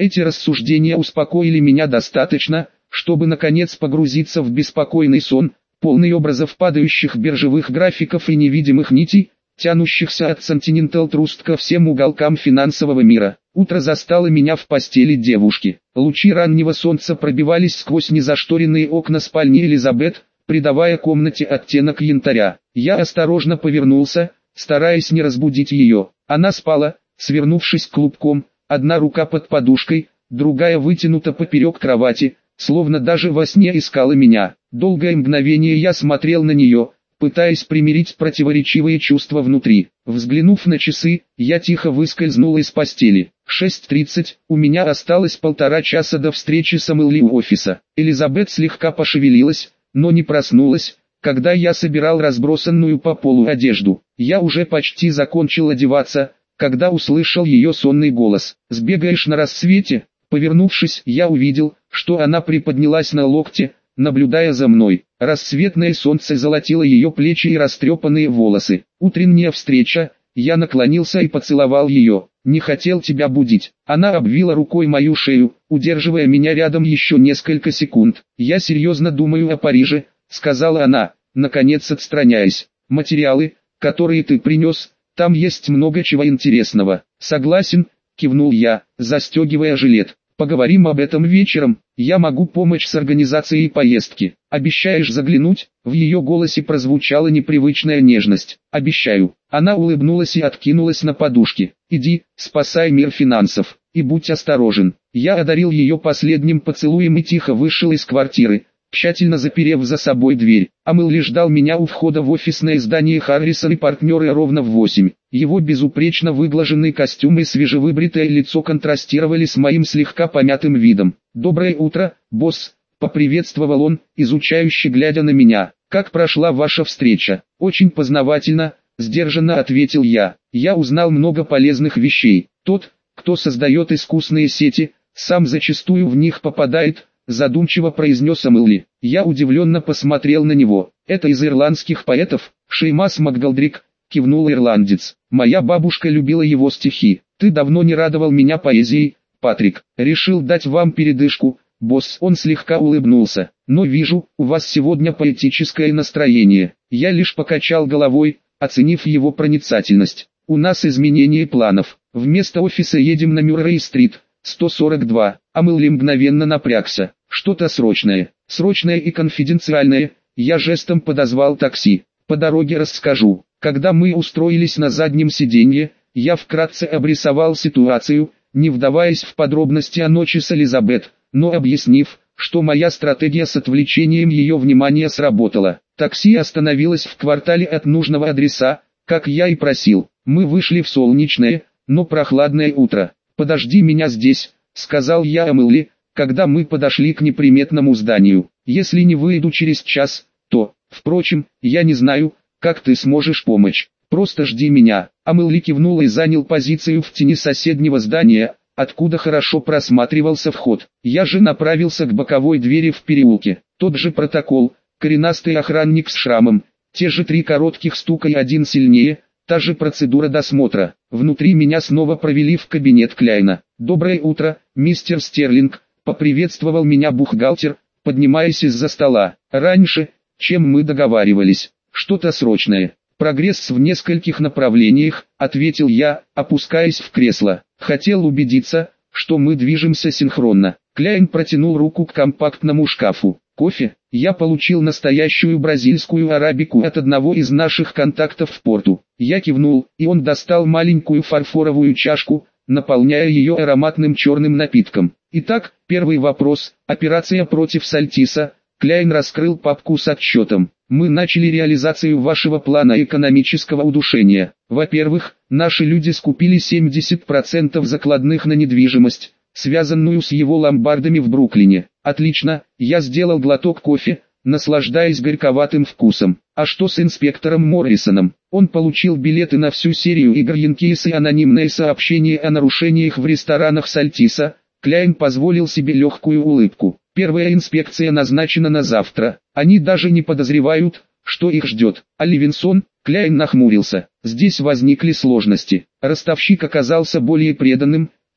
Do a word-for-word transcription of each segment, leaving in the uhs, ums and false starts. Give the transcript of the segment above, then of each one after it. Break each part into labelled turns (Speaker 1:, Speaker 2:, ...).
Speaker 1: Эти рассуждения успокоили меня достаточно, чтобы наконец погрузиться в беспокойный сон, полный образов падающих биржевых графиков и невидимых нитей, тянущихся от Continental Trust ко всем уголкам финансового мира. Утро застало меня в постели девушки. Лучи раннего солнца пробивались сквозь незашторенные окна спальни Элизабет, придавая комнате оттенок янтаря. Я осторожно повернулся, стараясь не разбудить ее. Она спала, свернувшись клубком, одна рука под подушкой, другая вытянута поперек кровати, словно даже во сне искала меня. Долгое мгновение я смотрел на нее, пытаясь примирить противоречивые чувства внутри. Взглянув на часы, я тихо выскользнул из постели. шесть тридцать, у меня осталось полтора часа до встречи с Эмили у офиса. Элизабет слегка пошевелилась, но не проснулась, когда я собирал разбросанную по полу одежду. Я уже почти закончил одеваться, когда услышал ее сонный голос. «Сбегаешь на рассвете?» Повернувшись, я увидел, что она приподнялась на локте, наблюдая за мной. Рассветное солнце золотило ее плечи и растрепанные волосы. Утренняя встреча, я наклонился и поцеловал ее. «Не хотел тебя будить». Она обвила рукой мою шею, удерживая меня рядом еще несколько секунд. «Я серьезно думаю о Париже», — сказала она, наконец отстраняясь. «Материалы, которые ты принес, там есть много чего интересного». «Согласен», — кивнул я, застегивая жилет. «Поговорим об этом вечером, я могу помочь с организацией поездки. Обещаешь заглянуть?» В ее голосе прозвучала непривычная нежность. «Обещаю». Она улыбнулась и откинулась на подушки. «Иди, спасай мир финансов, и будь осторожен». Я одарил ее последним поцелуем и тихо вышел из квартиры, тщательно заперев за собой дверь. Эмили ждал меня у входа в офисное здание Харрисон и партнеры ровно в восемь. Его безупречно выглаженный костюм и свежевыбритое лицо контрастировали с моим слегка помятым видом. «Доброе утро, босс», — поприветствовал он, изучающе глядя на меня. «Как прошла ваша встреча?» «Очень познавательно», — сдержанно ответил я. «Я узнал много полезных вещей. Тот, кто создает искусные сети, сам зачастую в них попадает», — задумчиво произнес Эмили. Я удивленно посмотрел на него. «Это из ирландских поэтов?» «Шеймас МакГолдрик», — кивнул ирландец. «Моя бабушка любила его стихи. Ты давно не радовал меня поэзией, Патрик. Решил дать вам передышку, босс». Он слегка улыбнулся. «Но вижу, у вас сегодня поэтическое настроение». Я лишь покачал головой, оценив его проницательность. «У нас изменение планов. Вместо офиса едем на Мюррей-стрит, сто сорок два. Эмили мгновенно напрягся. «Что-то срочное, срочное и конфиденциальное». Я жестом подозвал такси. «По дороге расскажу». Когда мы устроились на заднем сиденье, я вкратце обрисовал ситуацию, не вдаваясь в подробности о ночи с Элизабет, но объяснив, что моя стратегия с отвлечением ее внимания сработала. Такси остановилось в квартале от нужного адреса, как я и просил. Мы вышли в солнечное, но прохладное утро. «Подожди меня здесь», — сказал я Эмили, когда мы подошли к неприметному зданию. «Если не выйду через час, то, впрочем, я не знаю, как ты сможешь помочь. Просто жди меня». Эмили кивнул и занял позицию в тени соседнего здания, откуда хорошо просматривался вход. Я же направился к боковой двери в переулке. Тот же протокол, коренастый охранник с шрамом, те же три коротких стука и один сильнее, та же процедура досмотра. Внутри меня снова провели в кабинет Кляйна. «Доброе утро, мистер Стерлинг», — поприветствовал меня бухгалтер, поднимаясь из-за стола. «Раньше, чем мы договаривались. Что-то срочное». «Прогресс в нескольких направлениях», — ответил я, опускаясь в кресло. «Хотел убедиться, что мы движемся синхронно». Кляйн протянул руку к компактному шкафу. «Кофе?» Я получил настоящую бразильскую арабику от одного из наших контактов в порту. Я кивнул, и он достал маленькую фарфоровую чашку, наполняя ее ароматным черным напитком. «Итак, первый вопрос. Операция против Сальтиса». Кляйн раскрыл папку с отчетом. «Мы начали реализацию вашего плана экономического удушения. Во-первых, наши люди скупили семьдесят процентов закладных на недвижимость, связанную с его ломбардами в Бруклине». «Отлично», я сделал глоток кофе, наслаждаясь горьковатым вкусом. «А что с инспектором Моррисоном?» Он получил билеты на всю серию игр Янкейс и анонимное сообщение о нарушениях в ресторанах Сальтиса. Кляйн позволил себе легкую улыбку. «Первая инспекция назначена на завтра. Они даже не подозревают, что их ждет». «А Ливинсон?» Кляйн нахмурился. «Здесь возникли сложности. Ростовщик оказался более преданным,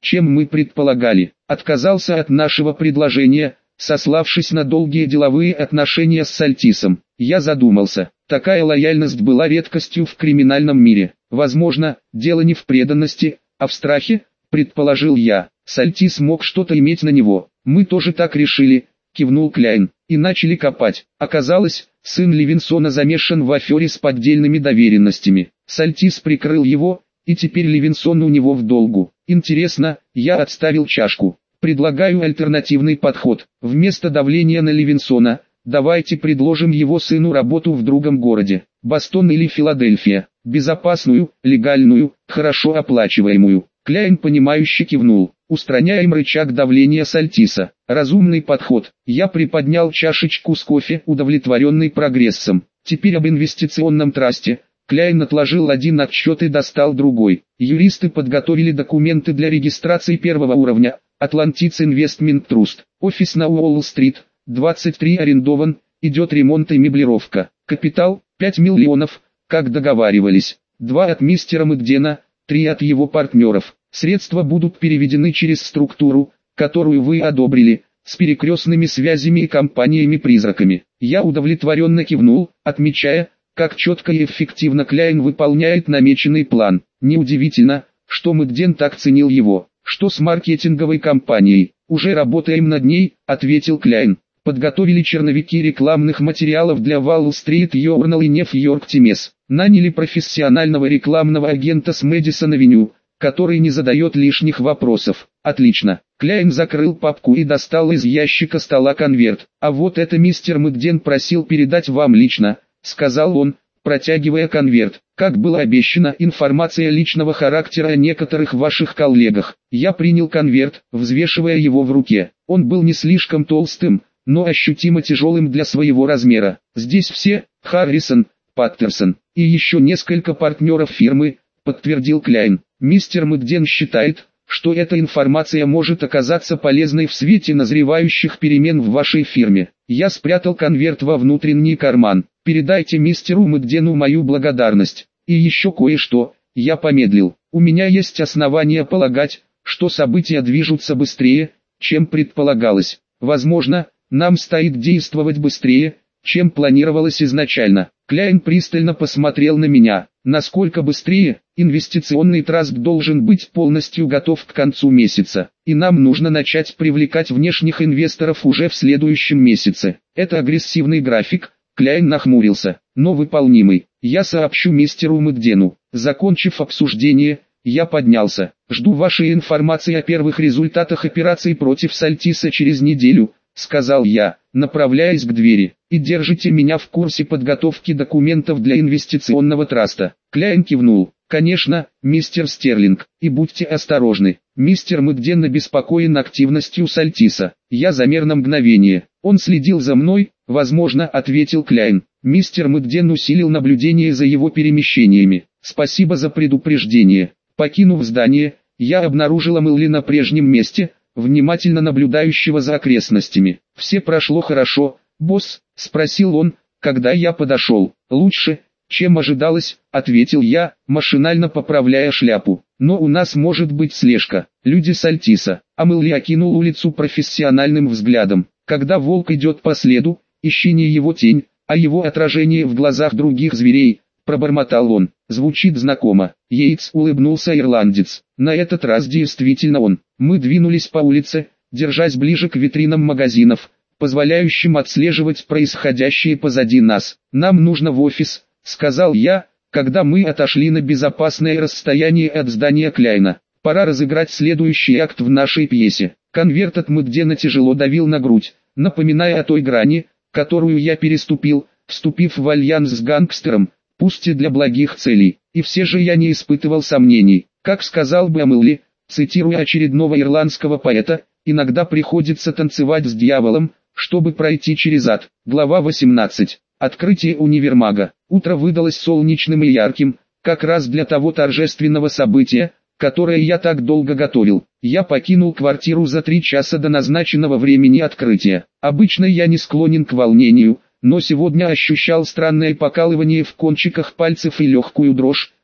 Speaker 1: чем мы предполагали. Отказался от нашего предложения, сославшись на долгие деловые отношения с Сальтисом. Я задумался. Такая лояльность была редкостью в криминальном мире. Возможно, дело не в преданности, а в страхе, предположил я. Сальтис мог что-то иметь на него. Мы тоже так решили, кивнул Кляйн, и начали копать. Оказалось, сын Левинсона замешан в афере с поддельными доверенностями. Сальтис прикрыл его, и теперь Левинсон у него в долгу. Интересно, я отставил чашку. Предлагаю альтернативный подход. Вместо давления на Левинсона, давайте предложим его сыну работу в другом городе. Бостон или Филадельфия. Безопасную, легальную, хорошо оплачиваемую. Кляйн понимающе кивнул. Устраняем рычаг давления Сальтиса. Разумный подход. Я приподнял чашечку с кофе, удовлетворенный прогрессом. Теперь об инвестиционном трасте. Кляйн отложил один отчет и достал другой. Юристы подготовили документы для регистрации первого уровня. Atlantis Investment Trust. Офис на Уолл-стрит. двадцать три арендован. Идет ремонт и меблировка. Капитал пять миллионов, как договаривались. два от мистера Мэгдена, три от его партнеров. Средства будут переведены через структуру, которую вы одобрили, с перекрестными связями и компаниями-призраками. Я удовлетворенно кивнул, отмечая, как четко и эффективно Кляйн выполняет намеченный план. Неудивительно, что Мэгден так ценил его. Что с маркетинговой кампанией? Уже работаем над ней, ответил Кляйн. Подготовили черновики рекламных материалов для Wall Street Journal и New York Times. Наняли профессионального рекламного агента с Мэдисон-авеню, который не задает лишних вопросов. Отлично. Кляйн закрыл папку и достал из ящика стола конверт. А вот это мистер Мэгден просил передать вам лично, сказал он, протягивая конверт. Как было обещано, информация личного характера о некоторых ваших коллегах. Я принял конверт, взвешивая его в руке. Он был не слишком толстым, но ощутимо тяжелым для своего размера. Здесь все: Харрисон, Паттерсон и еще несколько партнеров фирмы, подтвердил Кляйн. Мистер Мэгден считает, что эта информация может оказаться полезной в свете назревающих перемен в вашей фирме. Я спрятал конверт во внутренний карман. Передайте мистеру Мэгдену мою благодарность. И еще кое-что. Я помедлил. У меня есть основания полагать, что события движутся быстрее, чем предполагалось. Возможно, нам стоит действовать быстрее, чем планировалось изначально. Кляйн пристально посмотрел на меня. Насколько быстрее? Инвестиционный траст должен быть полностью готов к концу месяца, и нам нужно начать привлекать внешних инвесторов уже в следующем месяце. Это агрессивный график, Кляйн нахмурился, но выполнимый. Я сообщу мистеру Мэгдену. Закончив обсуждение, я поднялся. Жду вашей информации о первых результатах операции против Сальтиса через неделю, сказал я, направляясь к двери. И держите меня в курсе подготовки документов для инвестиционного траста. Кляйн кивнул. Конечно, мистер Стерлинг, и будьте осторожны. Мистер Мэгден обеспокоен активностью Сальтиса. Я замер на мгновение. Он следил за мной, возможно, ответил Кляйн. Мистер Мэгден усилил наблюдение за его перемещениями. Спасибо за предупреждение. Покинув здание, я обнаружила Мэлли на прежнем месте, внимательно наблюдающего за окрестностями. Все прошло хорошо, босс, спросил он, когда я подошел. Лучше, чем ожидалось, ответил я, машинально поправляя шляпу. Но у нас может быть слежка. Люди Сальтиса. А Мэлли окинул улицу профессиональным взглядом. Когда волк идет по следу, ищи не его тень, а его отражение в глазах других зверей, пробормотал он. Звучит знакомо. Йейтс, улыбнулся ирландец. На этот раз действительно он. Мы двинулись по улице, держась ближе к витринам магазинов, позволяющим отслеживать происходящее позади нас. Нам нужно в офис, сказал я, когда мы отошли на безопасное расстояние от здания Кляйна. Пора разыграть следующий акт в нашей пьесе. Конверт от Мэгдена тяжело давил на грудь, напоминая о той грани, которую я переступил, вступив в альянс с гангстером, пусть и для благих целей. И все же я не испытывал сомнений. Как сказал бы Мэлли, цитируя очередного ирландского поэта, иногда приходится танцевать с дьяволом, чтобы пройти через ад. Глава восемнадцать. Открытие универмага. Утро выдалось солнечным и ярким, как раз для того торжественного события, которое я так долго готовил. Я покинул квартиру за три часа до назначенного времени открытия. Обычно я не склонен к волнению, но сегодня ощущал странное покалывание в кончиках пальцев и легкую дрожь,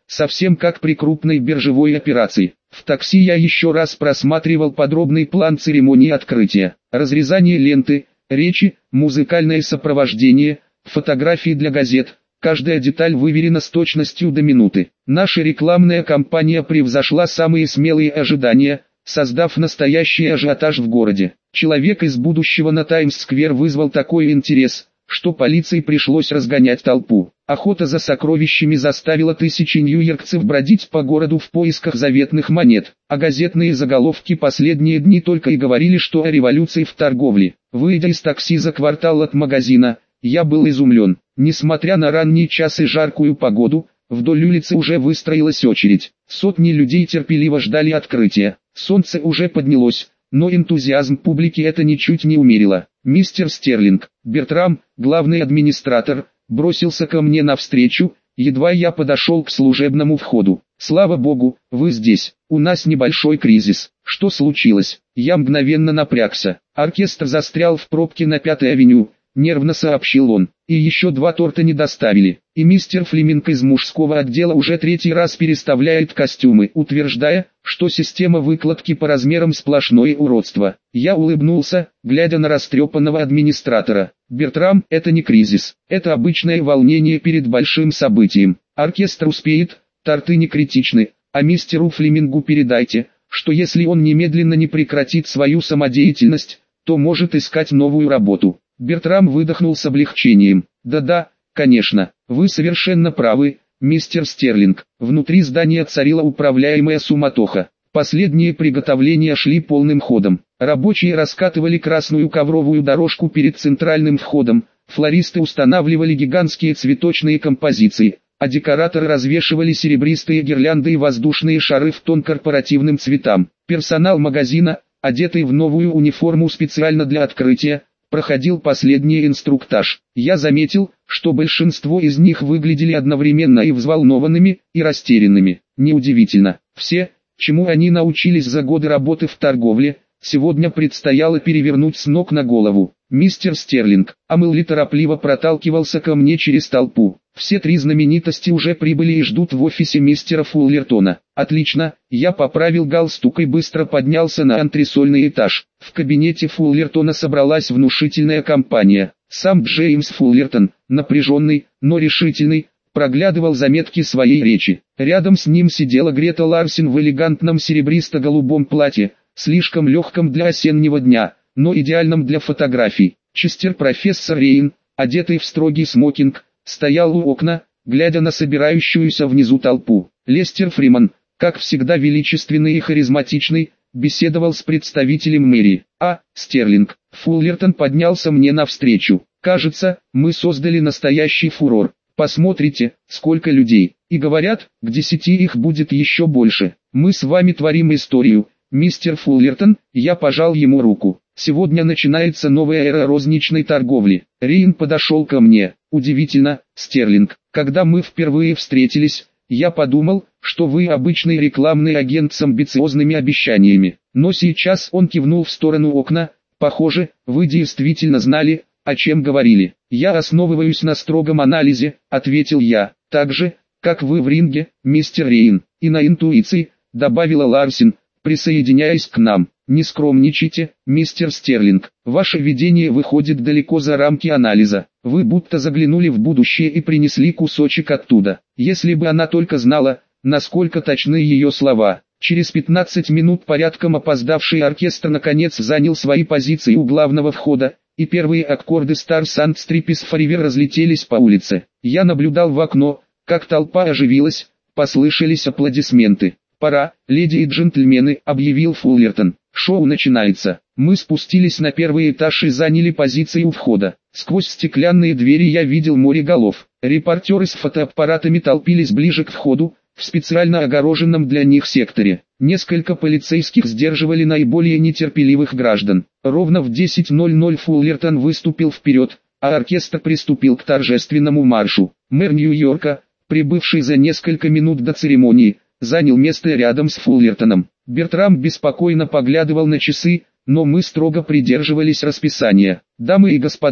Speaker 1: совсем как при крупной биржевой операции. В такси я еще раз просматривал подробный план церемонии открытия. Разрезание ленты, речи, музыкальное сопровождение, фотографии для газет. Каждая деталь выверена с точностью до минуты. Наша рекламная кампания превзошла самые смелые ожидания, создав настоящий ажиотаж в городе. Человек из будущего на Таймс-сквер вызвал такой интерес, что полиции пришлось разгонять толпу. Охота за сокровищами заставила тысячи нью-йоркцев бродить по городу в поисках заветных монет, а газетные заголовки последние дни только и говорили что о революции в торговле. Выйдя из такси за квартал от магазина, я был изумлен. Несмотря на ранний час и жаркую погоду, вдоль улицы уже выстроилась очередь. Сотни людей терпеливо ждали открытия. Солнце уже поднялось, но энтузиазм публики это ничуть не умерило. Мистер Стерлинг, Бертрам, главный администратор, бросился ко мне навстречу, едва я подошел к служебному входу. «Слава богу, вы здесь. У нас небольшой кризис. Что случилось?» Я мгновенно напрягся. Оркестр застрял в пробке на Пятой авеню. Нервно сообщил он. И еще два торта не доставили. И мистер Флеминг из мужского отдела уже третий раз переставляет костюмы, утверждая, что система выкладки по размерам сплошное уродство. Я улыбнулся, глядя на растрепанного администратора. Бертрам, это не кризис. Это обычное волнение перед большим событием. Оркестр успеет, торты не критичны. А мистеру Флемингу передайте, что если он немедленно не прекратит свою самодеятельность, то может искать новую работу. Бертрам выдохнул с облегчением. «Да-да, конечно, вы совершенно правы, мистер Стерлинг». Внутри здания царила управляемая суматоха. Последние приготовления шли полным ходом. Рабочие раскатывали красную ковровую дорожку перед центральным входом, флористы устанавливали гигантские цветочные композиции, а декораторы развешивали серебристые гирлянды и воздушные шары в тон корпоративным цветам. Персонал магазина, одетый в новую униформу специально для открытия, проходил последний инструктаж. Я заметил, что большинство из них выглядели одновременно и взволнованными, и растерянными. Неудивительно. Все, чему они научились за годы работы в торговле, сегодня предстояло перевернуть с ног на голову. Мистер Стерлинг, Амелли торопливо проталкивался ко мне через толпу. Все три знаменитости уже прибыли и ждут в офисе мистера Фуллертона. Отлично, я поправил галстук и быстро поднялся на антресольный этаж. В кабинете Фуллертона собралась внушительная компания. Сам Джеймс Фуллертон, напряженный, но решительный, проглядывал заметки своей речи. Рядом с ним сидела Грета Ларсен в элегантном серебристо-голубом платье, слишком легком для осеннего дня, но идеальном для фотографий. Честер профессор Рейн, одетый в строгий смокинг, стоял у окна, глядя на собирающуюся внизу толпу. Лестер Фриман, как всегда величественный и харизматичный, беседовал с представителем мэрии. А. Стерлинг. Фуллертон поднялся мне навстречу. «Кажется, мы создали настоящий фурор. Посмотрите, сколько людей. И говорят, к десяти их будет еще больше. Мы с вами творим историю, мистер Фуллертон». Я пожал ему руку. «Сегодня начинается новая эра розничной торговли». Рейн подошел ко мне. «Удивительно, Стерлинг, когда мы впервые встретились, я подумал, что вы обычный рекламный агент с амбициозными обещаниями. Но сейчас», он кивнул в сторону окна, «похоже, вы действительно знали, о чем говорили». «Я основываюсь на строгом анализе», — ответил я. «Так же, как вы в ринге, мистер Рейн, и на интуиции», — добавила Ларсен, присоединяясь к нам. «Не скромничайте, мистер Стерлинг, ваше видение выходит далеко за рамки анализа. Вы будто заглянули в будущее и принесли кусочек оттуда». Если бы она только знала, насколько точны ее слова. Через пятнадцать минут порядком опоздавший оркестр наконец занял свои позиции у главного входа, и первые аккорды Stars and Stripes Forever разлетелись по улице. Я наблюдал в окно, как толпа оживилась, послышались аплодисменты. «Пора, леди и джентльмены», — объявил Фуллертон. «Шоу начинается». Мы спустились на первый этаж и заняли позиции у входа. Сквозь стеклянные двери я видел море голов. Репортеры с фотоаппаратами толпились ближе к входу, в специально огороженном для них секторе. Несколько полицейских сдерживали наиболее нетерпеливых граждан. Ровно в десять ноль ноль Фуллертон выступил вперед, а оркестр приступил к торжественному маршу. Мэр Нью-Йорка, прибывший за несколько минут до церемонии, занял место рядом с Фуллертоном. Бертрам беспокойно поглядывал на часы, но мы строго придерживались расписания. «Дамы и господа,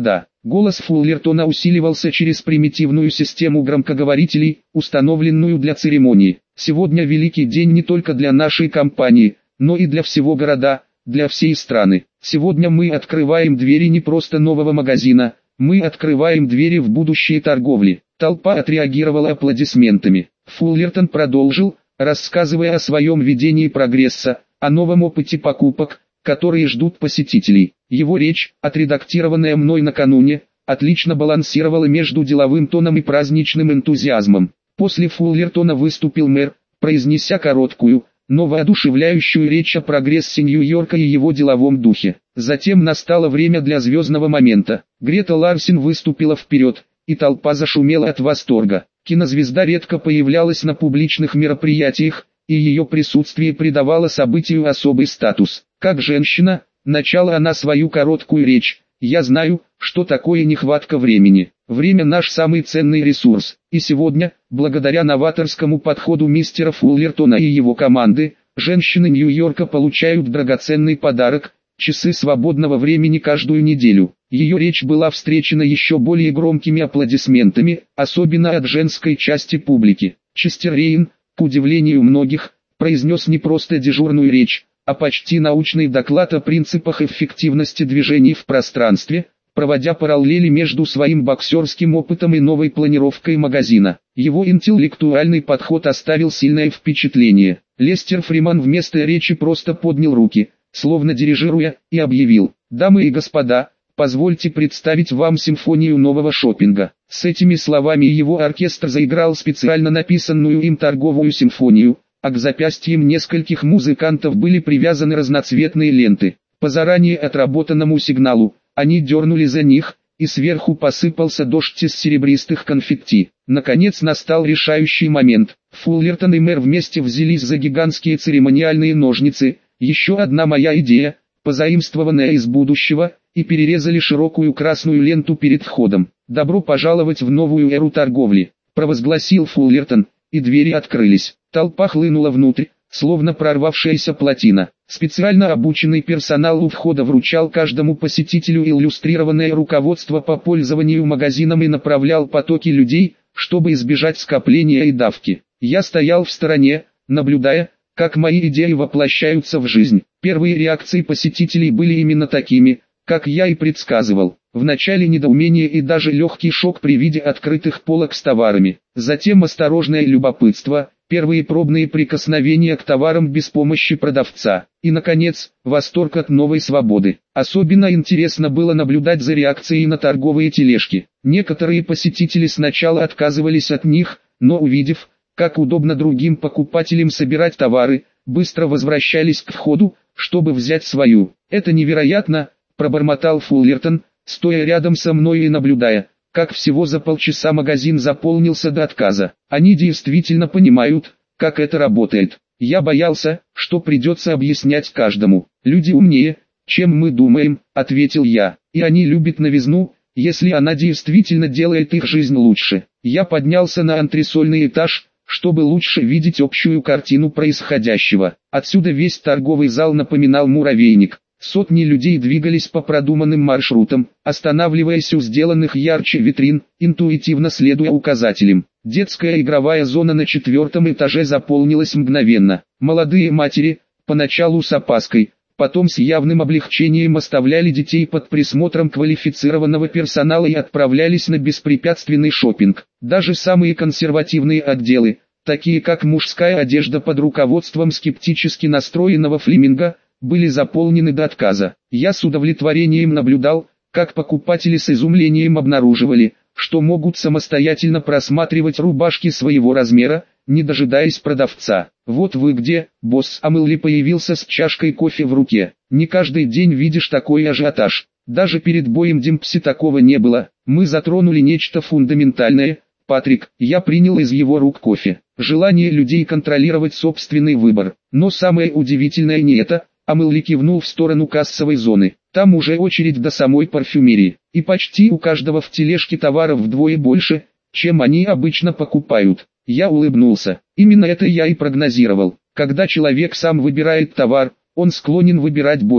Speaker 1: Голос Фуллертона усиливался через примитивную систему громкоговорителей, установленную для церемонии. Сегодня великий день не только для нашей компании, но и для всего города, для всей страны. Сегодня мы открываем двери не просто нового магазина, мы открываем двери в будущее торговли. Толпа отреагировала аплодисментами. Фуллертон продолжил, рассказывая о своем видении прогресса, о новом опыте покупок, которые ждут посетителей. Его речь, отредактированная мной накануне, отлично балансировала между деловым тоном и праздничным энтузиазмом. После Фуллертона выступил мэр, произнеся короткую, но воодушевляющую речь о прогрессе Нью-Йорка и его деловом духе. Затем настало время для звездного момента. Грета Ларсен выступила вперед, и толпа зашумела от восторга. Кинозвезда редко появлялась на публичных мероприятиях, и ее присутствие придавало событию особый статус. Как женщина, начала она свою короткую речь: «Я знаю, что такое нехватка времени. Время наш самый ценный ресурс, и сегодня, благодаря новаторскому подходу мистера Фуллертона и его команды, женщины Нью-Йорка получают драгоценный подарок – часы свободного времени каждую неделю». Ее речь была встречена еще более громкими аплодисментами, особенно от женской части публики. Честер Рейн, к удивлению многих, произнес не просто дежурную речь, а почти научный доклад о принципах эффективности движений в пространстве, проводя параллели между своим боксерским опытом и новой планировкой магазина. Его интеллектуальный подход оставил сильное впечатление. Лестер Фриман вместо речи просто поднял руки, словно дирижируя, и объявил: «Дамы и господа, позвольте представить вам симфонию нового шопинга». С этими словами его оркестр заиграл специально написанную им торговую симфонию, а к запястьям нескольких музыкантов были привязаны разноцветные ленты. По заранее отработанному сигналу, они дернули за них, и сверху посыпался дождь из серебристых конфетти. Наконец настал решающий момент. Фуллертон и мэр вместе взялись за гигантские церемониальные ножницы, еще одна моя идея, позаимствованная из будущего, и перерезали широкую красную ленту перед входом. «Добро пожаловать в новую эру торговли», – провозгласил Фуллертон, и двери открылись. Толпа хлынула внутрь, словно прорвавшаяся плотина. Специально обученный персонал у входа вручал каждому посетителю иллюстрированное руководство по пользованию магазином и направлял потоки людей, чтобы избежать скопления и давки. Я стоял в стороне, наблюдая, как мои идеи воплощаются в жизнь. Первые реакции посетителей были именно такими, как я и предсказывал. Вначале недоумение и даже легкий шок при виде открытых полок с товарами. Затем осторожное любопытство, первые пробные прикосновения к товарам без помощи продавца. И, наконец, восторг от новой свободы. Особенно интересно было наблюдать за реакцией на торговые тележки. Некоторые посетители сначала отказывались от них, но увидев, как удобно другим покупателям собирать товары, быстро возвращались к входу, чтобы взять свою. «Это невероятно», – пробормотал Фуллертон, стоя рядом со мной и наблюдая, как всего за полчаса магазин заполнился до отказа. Они действительно понимают, как это работает. Я боялся, что придется объяснять каждому. «Люди умнее, чем мы думаем», – ответил я. «И они любят новизну, если она действительно делает их жизнь лучше». Я поднялся на антресольный этаж, чтобы лучше видеть общую картину происходящего. Отсюда весь торговый зал напоминал муравейник. Сотни людей двигались по продуманным маршрутам, останавливаясь у сделанных ярче витрин, интуитивно следуя указателям. Детская игровая зона на четвертом этаже заполнилась мгновенно. Молодые матери, поначалу с опаской, потом с явным облегчением оставляли детей под присмотром квалифицированного персонала и отправлялись на беспрепятственный шопинг. Даже самые консервативные отделы, такие как мужская одежда под руководством скептически настроенного Флеминга, были заполнены до отказа. Я с удовлетворением наблюдал, как покупатели с изумлением обнаруживали, что могут самостоятельно просматривать рубашки своего размера, не дожидаясь продавца. «Вот вы где, босс!» Амелли появился с чашкой кофе в руке. «Не каждый день видишь такой ажиотаж. Даже перед боем Димпси такого не было. Мы затронули нечто фундаментальное, Патрик». Я принял из его рук кофе. Желание людей контролировать собственный выбор. Но самое удивительное не это. Амелли кивнул в сторону кассовой зоны. Там уже очередь до самой парфюмерии. И почти у каждого в тележке товаров вдвое больше, чем они обычно покупают. Я улыбнулся. Именно это я и прогнозировал. Когда человек сам выбирает товар, он склонен выбирать больше.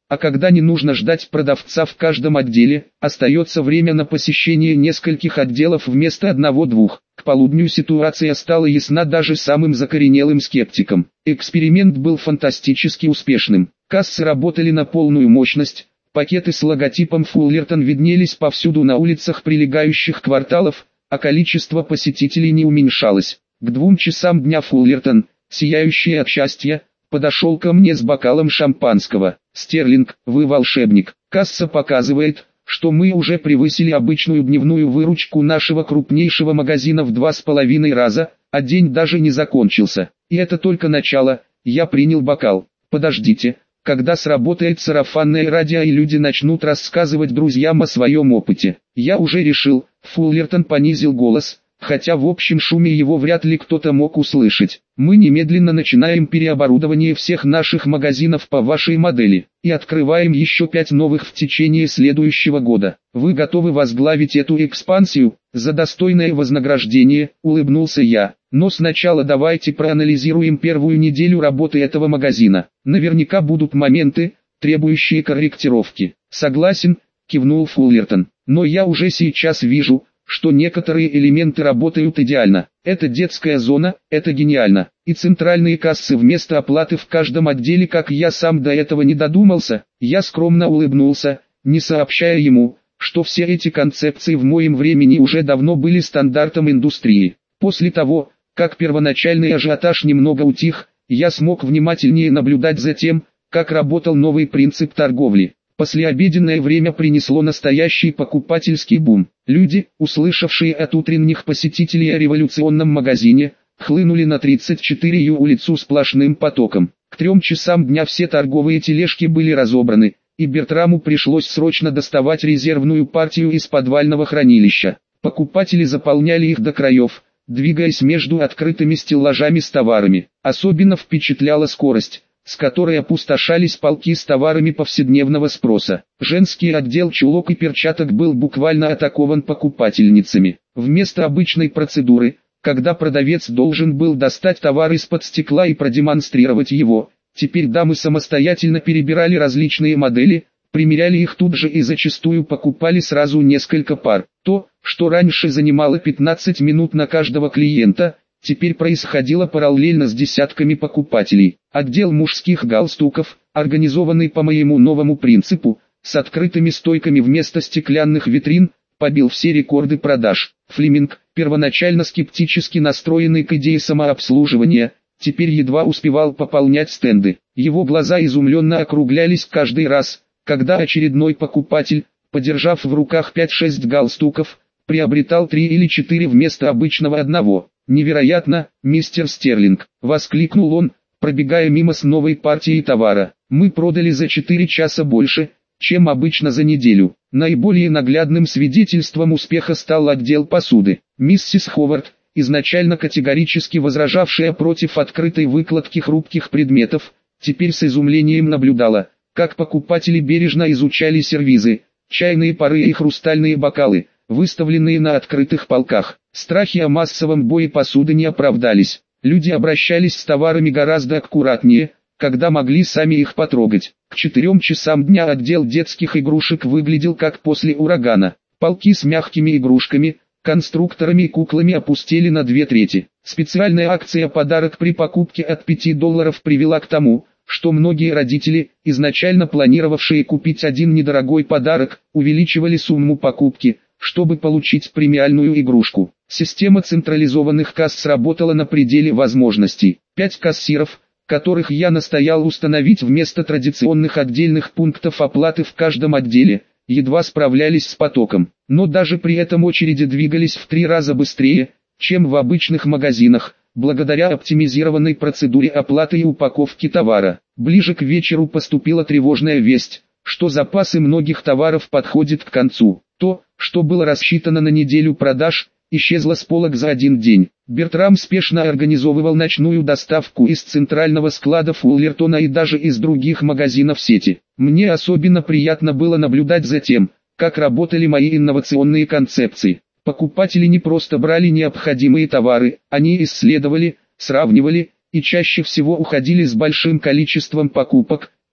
Speaker 1: А когда не нужно ждать продавца в каждом отделе, остается время на посещение нескольких отделов вместо одного-двух. К полудню ситуация стала ясна даже самым закоренелым скептикам. Эксперимент был фантастически успешным. Кассы работали на полную мощность, пакеты с логотипом Фуллертон виднелись повсюду на улицах прилегающих кварталов, а количество посетителей не уменьшалось. К двум часам дня Фуллертон, сияющий от счастья, подошел ко мне с бокалом шампанского. «Стерлинг, вы волшебник. Касса показывает, что мы уже превысили обычную дневную выручку нашего крупнейшего магазина в два с половиной раза, а день даже не закончился. И это только начало». Я принял бокал. «Подождите, когда сработает сарафанное радио и люди начнут рассказывать друзьям о своем опыте». Я уже решил. Фуллертон понизил голос, хотя в общем шуме его вряд ли кто-то мог услышать. «Мы немедленно начинаем переоборудование всех наших магазинов по вашей модели, и открываем еще пять новых в течение следующего года. Вы готовы возглавить эту экспансию?» «За достойное вознаграждение», — улыбнулся я. «Но сначала давайте проанализируем первую неделю работы этого магазина. Наверняка будут моменты, требующие корректировки». «Согласен», — кивнул Фуллертон. «Но я уже сейчас вижу, что некоторые элементы работают идеально. Это детская зона, это гениально. И центральные кассы вместо оплаты в каждом отделе, как я сам до этого не додумался». Я скромно улыбнулся, не сообщая ему, что все эти концепции в моем времени уже давно были стандартом индустрии. После того, как первоначальный ажиотаж немного утих, я смог внимательнее наблюдать за тем, как работал новый принцип торговли. Послеобеденное время принесло настоящий покупательский бум. Люди, услышавшие от утренних посетителей о революционном магазине, хлынули на тридцать четыре ю улицу сплошным потоком. К трем часам дня все торговые тележки были разобраны, и Бертраму пришлось срочно доставать резервную партию из подвального хранилища. Покупатели заполняли их до краев, двигаясь между открытыми стеллажами с товарами. Особенно впечатляла скорость, с которой опустошались полки с товарами повседневного спроса. Женский отдел чулок и перчаток был буквально атакован покупательницами. Вместо обычной процедуры, когда продавец должен был достать товар из-под стекла и продемонстрировать его, теперь дамы самостоятельно перебирали различные модели, примеряли их тут же и зачастую покупали сразу несколько пар. То, что раньше занимало пятнадцать минут на каждого клиента, теперь происходило параллельно с десятками покупателей. Отдел мужских галстуков, организованный по моему новому принципу, с открытыми стойками вместо стеклянных витрин, побил все рекорды продаж. Флеминг, первоначально скептически настроенный к идее самообслуживания, теперь едва успевал пополнять стенды. Его глаза изумленно округлялись каждый раз, когда очередной покупатель, подержав в руках пять-шесть галстуков, приобретал три или четыре вместо обычного одного. «Невероятно, мистер Стерлинг!» — воскликнул он, пробегая мимо с новой партией товара. «Мы продали за четыре часа больше, чем обычно за неделю». Наиболее наглядным свидетельством успеха стал отдел посуды. Миссис Ховард, изначально категорически возражавшая против открытой выкладки хрупких предметов, теперь с изумлением наблюдала, как покупатели бережно изучали сервизы, чайные пары и хрустальные бокалы, выставленные на открытых полках. Страхи о массовом бое посуды не оправдались. Люди обращались с товарами гораздо аккуратнее, когда могли сами их потрогать. К четырем часам дня отдел детских игрушек выглядел как после урагана. Полки с мягкими игрушками, конструкторами и куклами опустели на две трети. Специальная акция «Подарок при покупке от пяти долларов» привела к тому, что многие родители, изначально планировавшие купить один недорогой подарок, увеличивали сумму покупки, чтобы получить премиальную игрушку. Система централизованных касс сработала на пределе возможностей. Пять кассиров, которых я настоял установить вместо традиционных отдельных пунктов оплаты в каждом отделе, едва справлялись с потоком. Но даже при этом очереди двигались в три раза быстрее, чем в обычных магазинах, благодаря оптимизированной процедуре оплаты и упаковки товара. Ближе к вечеру поступила тревожная весть, что запасы многих товаров подходят к концу. То, что было рассчитано на неделю продаж, исчезло с полок за один день. Бертрам спешно организовывал ночную доставку из центрального склада Фуллертона и даже из других магазинов сети. Мне особенно приятно было наблюдать за тем, как работали мои инновационные концепции. Покупатели не просто брали необходимые товары, они исследовали, сравнивали, и чаще всего уходили с большим количеством покупок,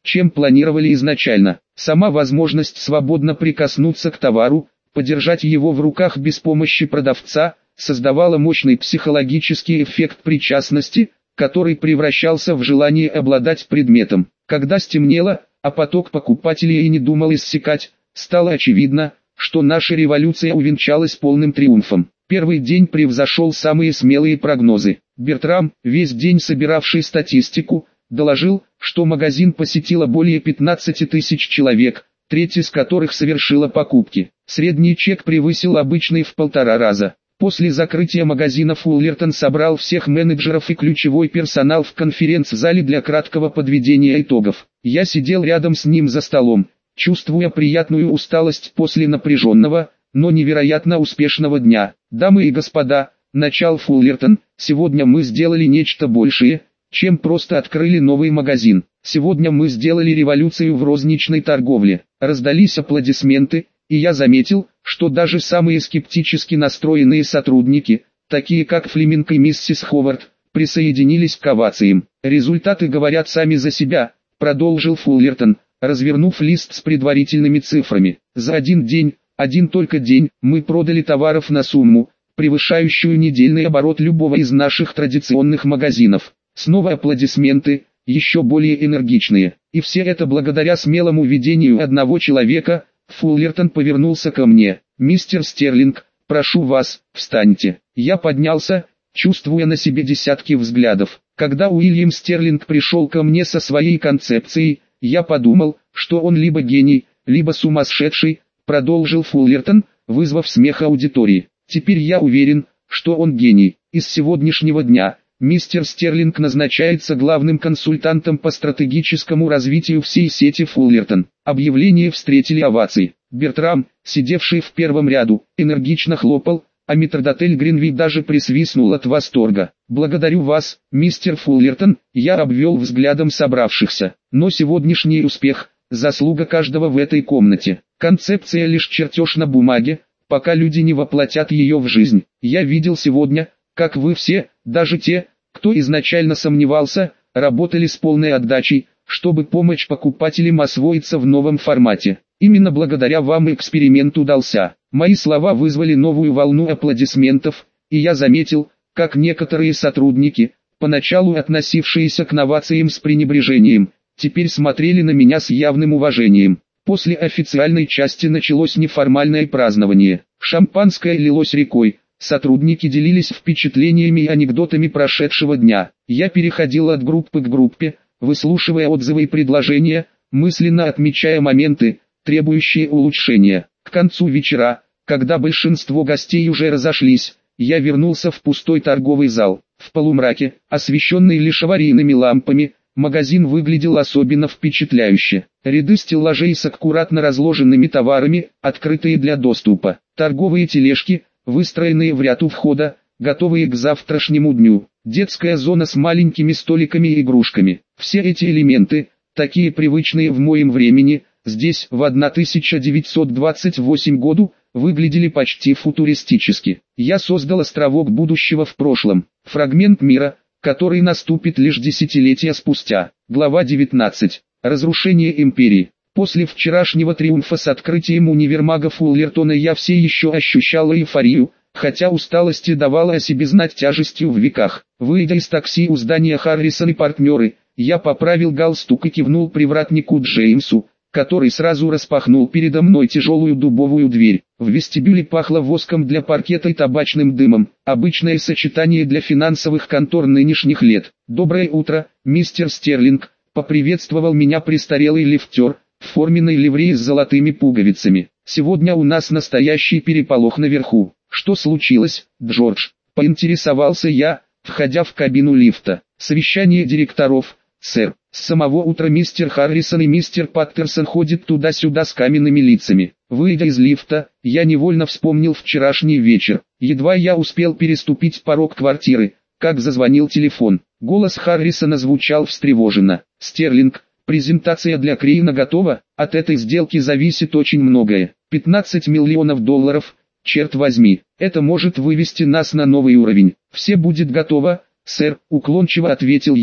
Speaker 1: чем планировали изначально. Сама возможность свободно прикоснуться к товару, подержать его в руках без помощи продавца, создавала мощный психологический эффект причастности, который превращался в желание обладать предметом. Когда стемнело, а поток покупателей и не думал иссякать, стало очевидно, что наша революция увенчалась полным триумфом. Первый день превзошел самые смелые прогнозы. Бертрам, весь день собиравший статистику, доложил, что магазин посетило более пятнадцати тысяч человек, треть из которых совершила покупки. Средний чек превысил обычный в полтора раза. После закрытия магазина Фуллертон собрал всех менеджеров и ключевой персонал в конференц-зале для краткого подведения итогов. Я сидел рядом с ним за столом, чувствуя приятную усталость после напряженного, но невероятно успешного дня. «Дамы и господа», — начал Фуллертон, — «сегодня мы сделали нечто большее, чем просто открыли новый магазин. Сегодня мы сделали революцию в розничной торговле». Раздались аплодисменты, и я заметил, что даже самые скептически настроенные сотрудники, такие как Флеминг и миссис Ховард, присоединились к овациям. «Результаты говорят сами за себя», — продолжил Фуллертон, развернув лист с предварительными цифрами. «За один день, один только день, мы продали товаров на сумму, превышающую недельный оборот любого из наших традиционных магазинов». Снова аплодисменты, еще более энергичные. И все это благодаря смелому видению одного человека. Фуллертон повернулся ко мне. «Мистер Стерлинг, прошу вас, встаньте». Я поднялся, чувствуя на себе десятки взглядов. Когда Уильям Стерлинг пришел ко мне со своей концепцией, я подумал, что он либо гений, либо сумасшедший, продолжил Фуллертон, вызвав смех аудитории. «Теперь я уверен, что он гений. И с сегодняшнего дня мистер Стерлинг назначается главным консультантом по стратегическому развитию всей сети Фуллертон». Объявление встретили овации. Бертрам, сидевший в первом ряду, энергично хлопал, а метрдотель Гринви даже присвистнул от восторга. «Благодарю вас, мистер Фуллертон», я обвел взглядом собравшихся. «Но сегодняшний успех – заслуга каждого в этой комнате. Концепция лишь чертеж на бумаге, пока люди не воплотят ее в жизнь. Я видел сегодня, как вы все, даже те, кто изначально сомневался, работали с полной отдачей, чтобы помочь покупателям освоиться в новом формате. Именно благодаря вам эксперимент удался». Мои слова вызвали новую волну аплодисментов, и я заметил, как некоторые сотрудники, поначалу относившиеся к новациям с пренебрежением, теперь смотрели на меня с явным уважением. После официальной части началось неформальное празднование. Шампанское лилось рекой. Сотрудники делились впечатлениями и анекдотами прошедшего дня. Я переходил от группы к группе, выслушивая отзывы и предложения, мысленно отмечая моменты, требующие улучшения. К концу вечера, когда большинство гостей уже разошлись, я вернулся в пустой торговый зал. В полумраке, освещенный лишь аварийными лампами, магазин выглядел особенно впечатляюще. Ряды стеллажей с аккуратно разложенными товарами, открытые для доступа. Торговые тележки, выстроенные в ряд у входа, готовые к завтрашнему дню. Детская зона с маленькими столиками и игрушками. Все эти элементы, такие привычные в моем времени, здесь в тысяча девятьсот двадцать восьмом году, выглядели почти футуристически. Я создал островок будущего в прошлом. Фрагмент мира, который наступит лишь десятилетия спустя. Глава девятнадцать. Разрушение империи. После вчерашнего триумфа с открытием универмага Фуллертона я все еще ощущал эйфорию, хотя усталость давала о себе знать тяжестью в веках. Выйдя из такси у здания Харрисон и партнеры, я поправил галстук и кивнул привратнику Джеймсу, который сразу распахнул передо мной тяжелую дубовую дверь. В вестибюле пахло воском для паркета и табачным дымом, обычное сочетание для финансовых контор нынешних лет. «Доброе утро, мистер Стерлинг», — поприветствовал меня престарелый лифтер, в форменной ливреи с золотыми пуговицами. «Сегодня у нас настоящий переполох наверху». «Что случилось, Джордж?» — поинтересовался я, входя в кабину лифта. «Совещание директоров, сэр. С самого утра мистер Харрисон и мистер Паттерсон ходят туда-сюда с каменными лицами». Выйдя из лифта, я невольно вспомнил вчерашний вечер. Едва я успел переступить порог квартиры, как зазвонил телефон. Голос Харрисона звучал встревоженно. «Стерлинг, презентация для Крейна готова? От этой сделки зависит очень многое. пятнадцать миллионов долларов, черт возьми, это может вывести нас на новый уровень». «Все будет готово, сэр», — уклончиво ответил я.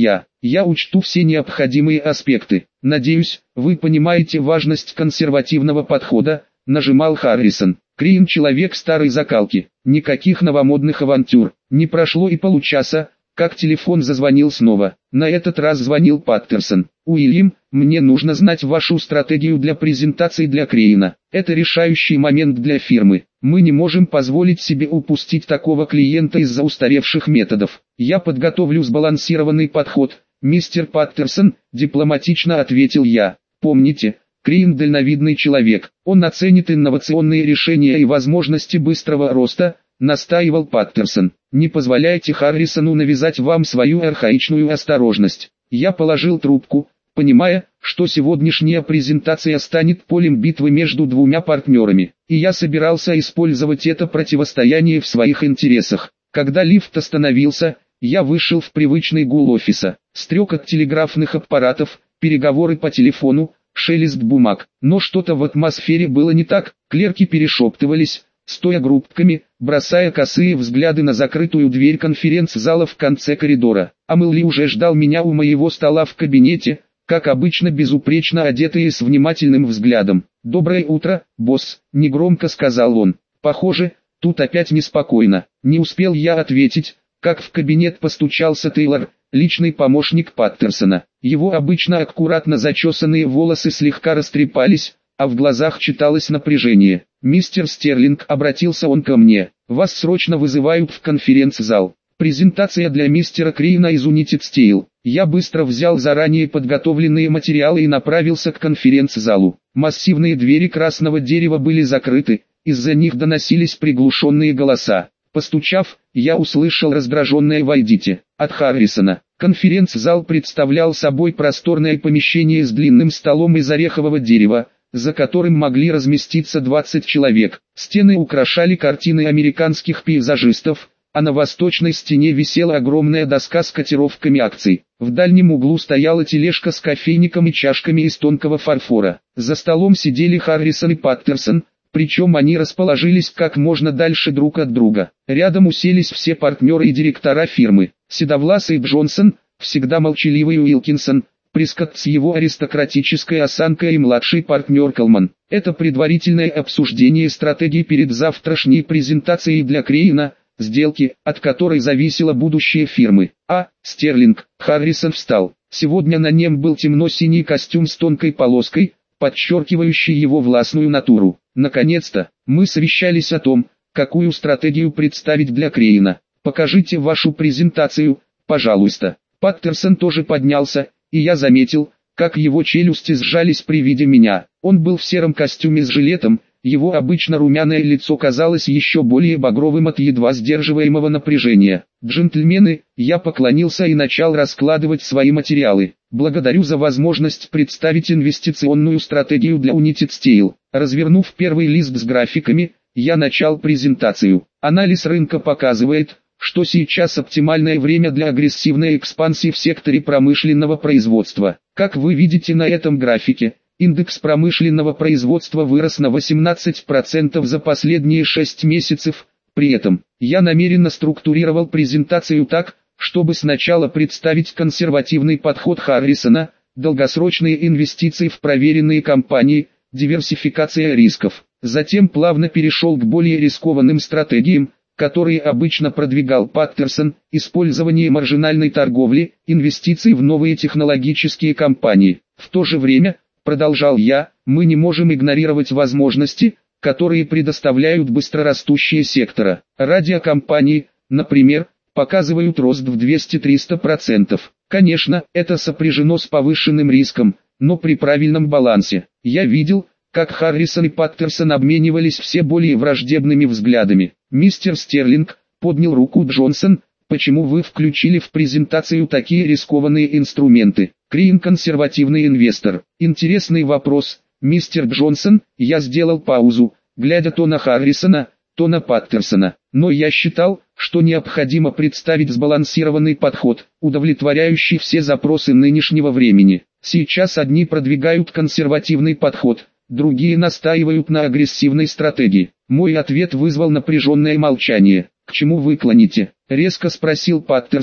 Speaker 1: Я учту все необходимые аспекты. Надеюсь, вы понимаете важность консервативного подхода, нажимал Харрисон. Криин человек старой закалки, никаких новомодных авантюр. Не прошло и получаса, как телефон зазвонил снова. На этот раз звонил Паттерсон. «Уильям, мне нужно знать вашу стратегию для презентации для Криина. Это решающий момент для фирмы. Мы не можем позволить себе упустить такого клиента из-за устаревших методов. Я подготовлю сбалансированный подход, мистер Паттерсон», дипломатично ответил я. «Помните, Криин дальновидный человек, он оценит инновационные решения и возможности быстрого роста», настаивал Паттерсон. «Не позволяйте Харрисону навязать вам свою архаичную осторожность». Я положил трубку, понимая, что сегодняшняя презентация станет полем битвы между двумя партнерами, и я собирался использовать это противостояние в своих интересах. Когда лифт остановился, я вышел в привычный гул офиса, стрекот телеграфных аппаратов, переговоры по телефону, шелест бумаг. Но что-то в атмосфере было не так, клерки перешептывались, стоя группками, бросая косые взгляды на закрытую дверь конференц-зала в конце коридора. А Мэлли уже ждал меня у моего стола в кабинете, как обычно безупречно одетый и с внимательным взглядом. «Доброе утро, босс», — негромко сказал он. «Похоже, тут опять неспокойно». Не успел я ответить, как в кабинет постучался Тейлор, личный помощник Паттерсона. Его обычно аккуратно зачесанные волосы слегка растрепались, а в глазах читалось напряжение. «Мистер Стерлинг», — обратился он ко мне, — «вас срочно вызывают в конференц-зал. Презентация для мистера Криина из United Steel». Я быстро взял заранее подготовленные материалы и направился к конференц-залу. Массивные двери красного дерева были закрыты, из-за них доносились приглушенные голоса. Постучав, я услышал раздраженное «Войдите» от Харрисона. Конференц-зал представлял собой просторное помещение с длинным столом из орехового дерева, за которым могли разместиться двадцать человек. Стены украшали картины американских пейзажистов, а на восточной стене висела огромная доска с котировками акций. В дальнем углу стояла тележка с кофейником и чашками из тонкого фарфора. За столом сидели Харрисон и Паттерсон, причем они расположились как можно дальше друг от друга. Рядом уселись все партнеры и директора фирмы. Седовласый Джонсон, всегда молчаливый Уилкинсон, Прискотт с его аристократической осанкой и младший партнер Колман. Это предварительное обсуждение стратегии перед завтрашней презентацией для Криина, сделки, от которой зависело будущее фирмы. А. Стерлинг. Харрисон встал. Сегодня на нем был темно-синий костюм с тонкой полоской, подчеркивающий его властную натуру. Наконец-то, мы совещались о том, какую стратегию представить для Криина. «Покажите вашу презентацию, пожалуйста». Паттерсон тоже поднялся, и я заметил, как его челюсти сжались при виде меня. Он был в сером костюме с жилетом, его обычно румяное лицо казалось еще более багровым от едва сдерживаемого напряжения. «Джентльмены», я поклонился и начал раскладывать свои материалы. «Благодарю за возможность представить инвестиционную стратегию для United Steel». Развернув первый лист с графиками, я начал презентацию. Анализ рынка показывает, что сейчас оптимальное время для агрессивной экспансии в секторе промышленного производства. Как вы видите на этом графике, индекс промышленного производства вырос на восемнадцать процентов за последние шесть месяцев. При этом, я намеренно структурировал презентацию так, чтобы сначала представить консервативный подход Харрисона, долгосрочные инвестиции в проверенные компании, диверсификация рисков. Затем плавно перешел к более рискованным стратегиям, которые обычно продвигал Паттерсон: использование маржинальной торговли, инвестиции в новые технологические компании. В то же время, продолжал я, мы не можем игнорировать возможности, которые предоставляют быстрорастущие сектора. Радиокомпании, например, показывают рост в двести-триста процентов. Конечно, это сопряжено с повышенным риском, но при правильном балансе. Я видел, как Харрисон и Паттерсон обменивались все более враждебными взглядами. «Мистер Стерлинг», — поднял руку Джонсон, — «почему вы включили в презентацию такие рискованные инструменты? Криин консервативный инвестор». «Интересный вопрос, мистер Джонсон», — я сделал паузу, глядя то на Харрисона, то на Паттерсона. «Но я считал, что необходимо представить сбалансированный подход, удовлетворяющий все запросы нынешнего времени. Сейчас одни продвигают консервативный подход, другие настаивают на агрессивной стратегии». Мой ответ вызвал напряженное молчание. «К чему вы клоните?» — резко спросил Паттерсон.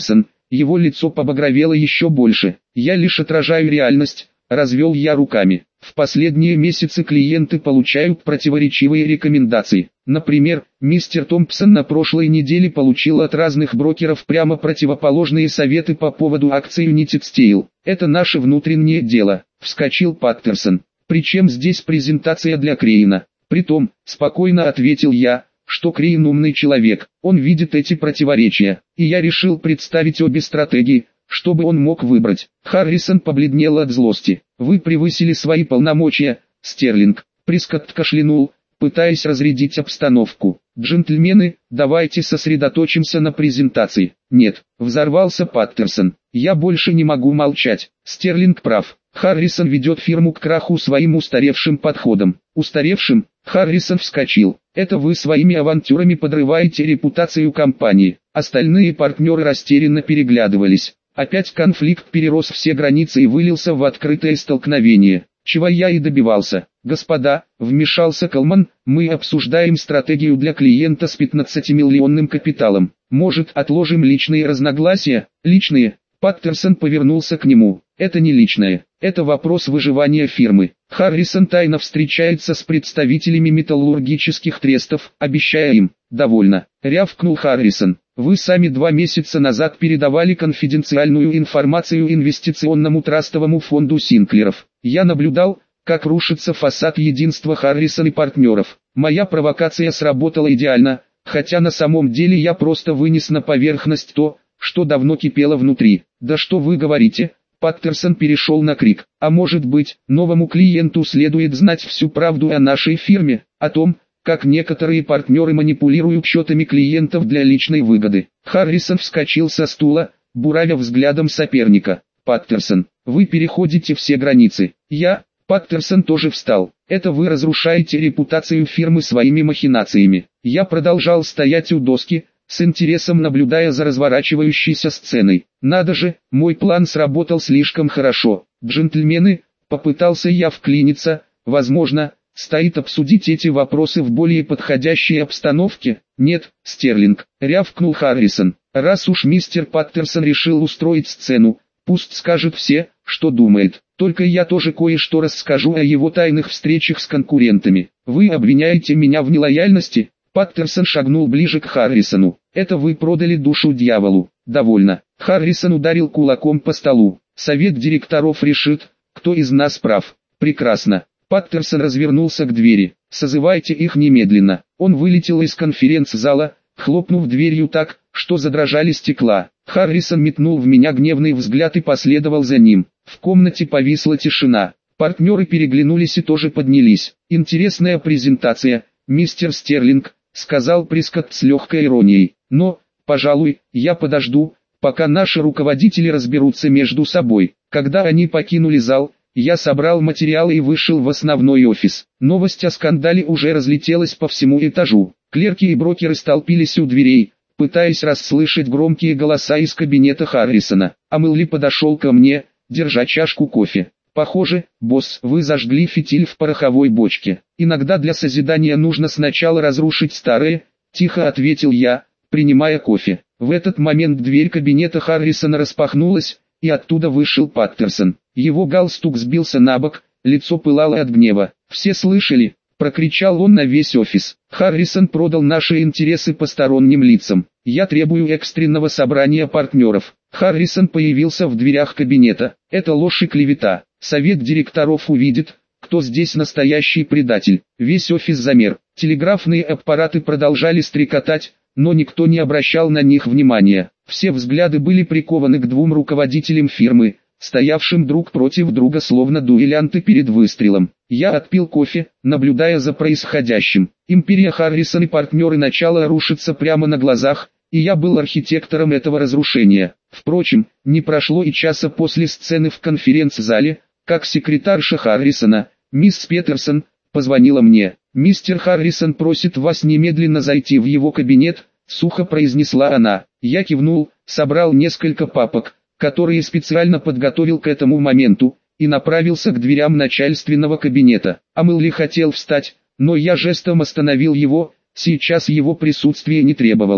Speaker 1: Его лицо побагровело еще больше. «Я лишь отражаю реальность», — развел я руками. «В последние месяцы клиенты получают противоречивые рекомендации. Например, мистер Томпсон на прошлой неделе получил от разных брокеров прямо противоположные советы по поводу акций United Steel. Это наше внутреннее дело», — вскочил Паттерсон. «Причем здесь презентация для Крейна?» «Притом», — спокойно ответил я, — что Крейн умный человек, он видит эти противоречия, и я решил представить обе стратегии, чтобы он мог выбрать». Харрисон побледнел от злости. «Вы превысили свои полномочия, Стерлинг». Прискотт кашлянул, пытаясь разрядить обстановку. «Джентльмены, давайте сосредоточимся на презентации». «Нет», — взорвался Паттерсон, — «я больше не могу молчать. Стерлинг прав. Харрисон ведет фирму к краху своим устаревшим подходом». «Устаревшим?» — Харрисон вскочил. «Это вы своими авантюрами подрываете репутацию компании». Остальные партнеры растерянно переглядывались. Опять конфликт перерос все границы и вылился в открытое столкновение. Чего я и добивался. «Господа», — вмешался Колман, — «мы обсуждаем стратегию для клиента с пятнадцатимиллионным капиталом. Может, отложим личные разногласия?» «Личные?» Паттерсон повернулся к нему. «Это не личное, это вопрос выживания фирмы. Харрисон тайно встречается с представителями металлургических трестов, обещая им». «Довольно», — рявкнул Харрисон. «Вы сами два месяца назад передавали конфиденциальную информацию инвестиционному трастовому фонду Синклеров. Я наблюдал, как рушится фасад единства Харрисон и партнеров. Моя провокация сработала идеально, хотя на самом деле я просто вынес на поверхность то, что давно кипело внутри». «Да что вы говорите?» Паттерсон перешел на крик. «А может быть, новому клиенту следует знать всю правду о нашей фирме, о том, как некоторые партнеры манипулируют счетами клиентов для личной выгоды». Харрисон вскочил со стула, буравя взглядом соперника. «Паттерсон, вы переходите все границы». «Я?» Паттерсон тоже встал. «Это вы разрушаете репутацию фирмы своими махинациями». Я продолжал стоять у доски, с интересом наблюдая за разворачивающейся сценой. «Надо же, мой план сработал слишком хорошо. Джентльмены», — попытался я вклиниться, — «возможно, стоит обсудить эти вопросы в более подходящей обстановке?» «Нет, Стерлинг», — рявкнул Харрисон. «Раз уж мистер Паттерсон решил устроить сцену, пусть скажет все, что думает. Только я тоже кое-что расскажу о его тайных встречах с конкурентами. Вы обвиняете меня в нелояльности?» Паттерсон шагнул ближе к Харрисону. «Это вы продали душу дьяволу». «Довольно». Харрисон ударил кулаком по столу. «Совет директоров решит, кто из нас прав». «Прекрасно». Паттерсон развернулся к двери. «Созывайте их немедленно». Он вылетел из конференц-зала, хлопнув дверью так, что задрожали стекла. Харрисон метнул в меня гневный взгляд и последовал за ним. В комнате повисла тишина. Партнеры переглянулись и тоже поднялись. «Интересная презентация, мистер Стерлинг», — сказал Прискотт с легкой иронией. «Но, пожалуй, я подожду, пока наши руководители разберутся между собой». Когда они покинули зал, я собрал материалы и вышел в основной офис. Новость о скандале уже разлетелась по всему этажу. Клерки и брокеры столпились у дверей, пытаясь расслышать громкие голоса из кабинета Харрисона. А Мэлли подошел ко мне, держа чашку кофе. «Похоже, босс, вы зажгли фитиль в пороховой бочке. Иногда для созидания нужно сначала разрушить старое», — тихо ответил я, принимая кофе. В этот момент дверь кабинета Харрисона распахнулась, и оттуда вышел Паттерсон. Его галстук сбился на бок, лицо пылало от гнева. «Все слышали?» — прокричал он на весь офис. «Харрисон продал наши интересы посторонним лицам. Я требую экстренного собрания партнеров». Харрисон появился в дверях кабинета. «Это ложь и клевета. Совет директоров увидит, кто здесь настоящий предатель». Весь офис замер. Телеграфные аппараты продолжали стрекотать, но никто не обращал на них внимания. Все взгляды были прикованы к двум руководителям фирмы, стоявшим друг против друга словно дуэлянты перед выстрелом. Я отпил кофе, наблюдая за происходящим. Империя Харрисон и партнеры начала рушиться прямо на глазах, и я был архитектором этого разрушения. Впрочем, не прошло и часа после сцены в конференц-зале, как секретарша Харрисона, мисс Петерсон, позвонила мне. «Мистер Харрисон просит вас немедленно зайти в его кабинет», — сухо произнесла она. Я кивнул, собрал несколько папок, которые специально подготовил к этому моменту, и направился к дверям начальственного кабинета. А Мэлли хотел встать, но я жестом остановил его, сейчас его присутствие не требовалось.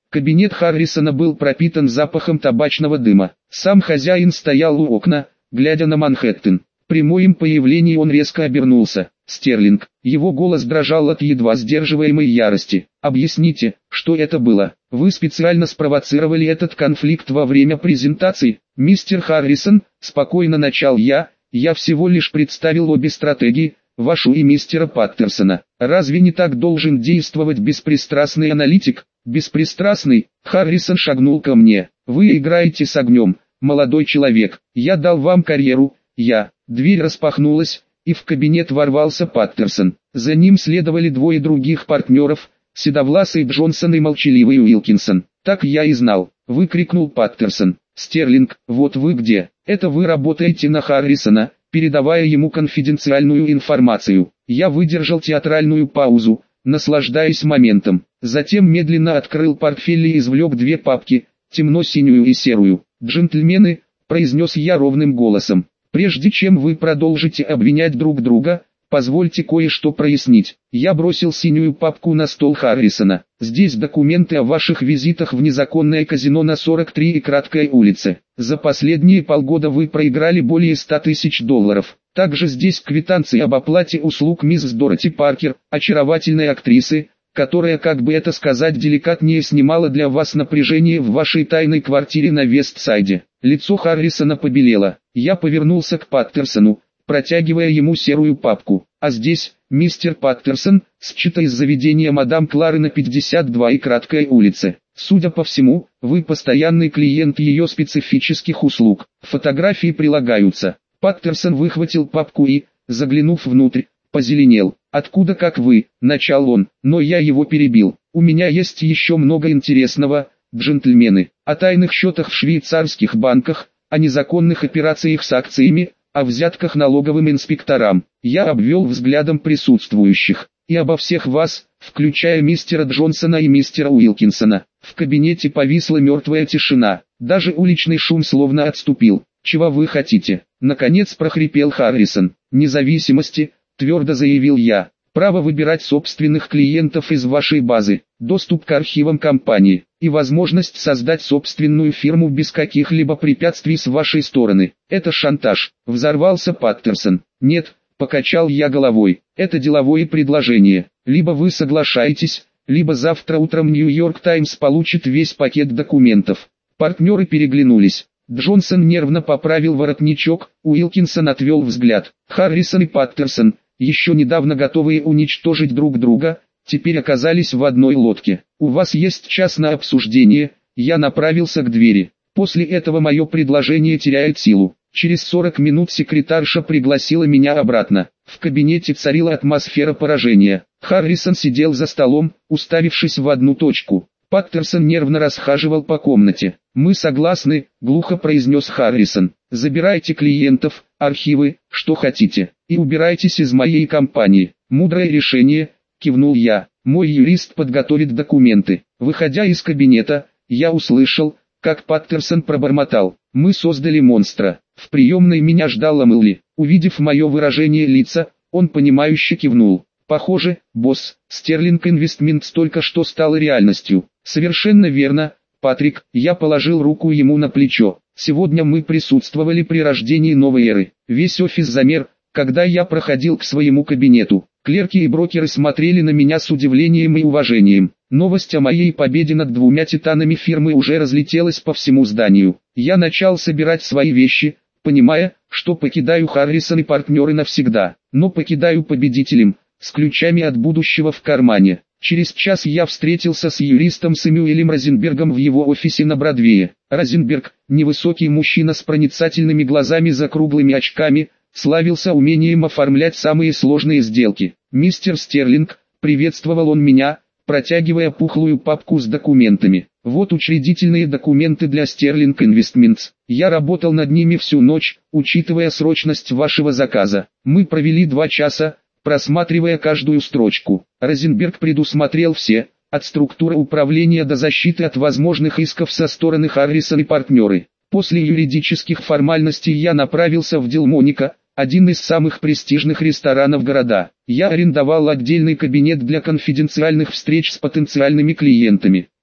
Speaker 1: Кабинет Харрисона был пропитан запахом табачного дыма. Сам хозяин стоял у окна, глядя на Манхэттен. При моем появлении он резко обернулся. «Стерлинг». Его голос дрожал от едва сдерживаемой ярости. «Объясните, что это было? Вы специально спровоцировали этот конфликт во время презентации?» «Мистер Харрисон», спокойно начал я, «я всего лишь представил обе стратегии, вашу и мистера Паттерсона. Разве не так должен действовать беспристрастный аналитик?» «Беспристрастный?» Харрисон шагнул ко мне. «Вы играете с огнем, молодой человек. Я дал вам карьеру, я...» Дверь распахнулась, и в кабинет ворвался Паттерсон. За ним следовали двое других партнеров, седовласый Джонсон и молчаливый Уилкинсон. «Так я и знал», — выкрикнул Паттерсон. «Стерлинг, вот вы где. Это вы работаете на Харрисона, передавая ему конфиденциальную информацию». Я выдержал театральную паузу, наслаждаясь моментом. Затем медленно открыл портфель и извлек две папки, темно-синюю и серую. «Джентльмены», — произнес я ровным голосом. «Прежде чем вы продолжите обвинять друг друга, позвольте кое-что прояснить». Я бросил синюю папку на стол Харрисона. «Здесь документы о ваших визитах в незаконное казино на сорок три и Краткой улице. За последние полгода вы проиграли более ста тысяч долларов. Также здесь квитанции об оплате услуг мисс Дороти Паркер, очаровательной актрисы, которая, как бы это сказать деликатнее, снимала для вас напряжение в вашей тайной квартире на Вестсайде». Лицо Харрисона побелело. Я повернулся к Паттерсону, протягивая ему серую папку. «А здесь, мистер Паттерсон, счета из заведения мадам Клары на пятьдесят два и Краткой улице. Судя по всему, вы постоянный клиент ее специфических услуг. Фотографии прилагаются». Паттерсон выхватил папку и, заглянув внутрь, позеленел. «Откуда как вы?» – начал он, но я его перебил. «У меня есть еще много интересного, джентльмены, о тайных счетах в швейцарских банках, о незаконных операциях с акциями, о взятках налоговым инспекторам». Я обвел взглядом присутствующих. «И обо всех вас, включая мистера Джонсона и мистера Уилкинсона». В кабинете повисла мертвая тишина. Даже уличный шум словно отступил. «Чего вы хотите?» — наконец прохрипел Харрисон. «Независимости», — твердо заявил я. «Право выбирать собственных клиентов из вашей базы, доступ к архивам компании, и возможность создать собственную фирму без каких-либо препятствий с вашей стороны. Это шантаж», — взорвался Паттерсон. «Нет», — покачал я головой, — «это деловое предложение. Либо вы соглашаетесь, либо завтра утром Нью-Йорк Таймс получит весь пакет документов». Партнеры переглянулись. Джонсон нервно поправил воротничок, Уилкинсон отвел взгляд. Харрисон и Паттерсон, еще недавно готовые уничтожить друг друга, теперь оказались в одной лодке. «У вас есть час на обсуждение», я направился к двери. После этого мое предложение теряет силу. Через сорок минут секретарша пригласила меня обратно. В кабинете царила атмосфера поражения. Харрисон сидел за столом, уставившись в одну точку. Паттерсон нервно расхаживал по комнате. «Мы согласны», — глухо произнес Харрисон. «Забирайте клиентов, архивы, что хотите, и убирайтесь из моей компании». «Мудрое решение», — кивнул я. «Мой юрист подготовит документы». Выходя из кабинета, я услышал, как Паттерсон пробормотал: «Мы создали монстра». В приемной меня ждала Мэлли. Увидев мое выражение лица, он понимающе кивнул. «Похоже, босс, Стерлинг Инвестментс только что стало реальностью». «Совершенно верно, Патрик», я положил руку ему на плечо. «Сегодня мы присутствовали при рождении новой эры. Весь офис замер, когда я проходил к своему кабинету. Клерки и брокеры смотрели на меня с удивлением и уважением. Новость о моей победе над двумя титанами фирмы уже разлетелась по всему зданию. Я начал собирать свои вещи, понимая, что покидаю Харрисон и партнеры навсегда, но покидаю победителем, с ключами от будущего в кармане. Через час я встретился с юристом Сэмюэлем Розенбергом в его офисе на Бродвее. Розенберг, невысокий мужчина с проницательными глазами за круглыми очками, славился умением оформлять самые сложные сделки. «Мистер Стерлинг», — приветствовал он меня, протягивая пухлую папку с документами. «Вот учредительные документы для Sterling Investments. Я работал над ними всю ночь, учитывая срочность вашего заказа. Мы провели два часа, просматривая каждую строчку. Розенберг предусмотрел все, от структуры управления до защиты от возможных исков со стороны Харрисон и партнеры. После юридических формальностей я направился в Делмоника, один из самых престижных ресторанов города. Я арендовал отдельный кабинет для конфиденциальных встреч с потенциальными клиентами.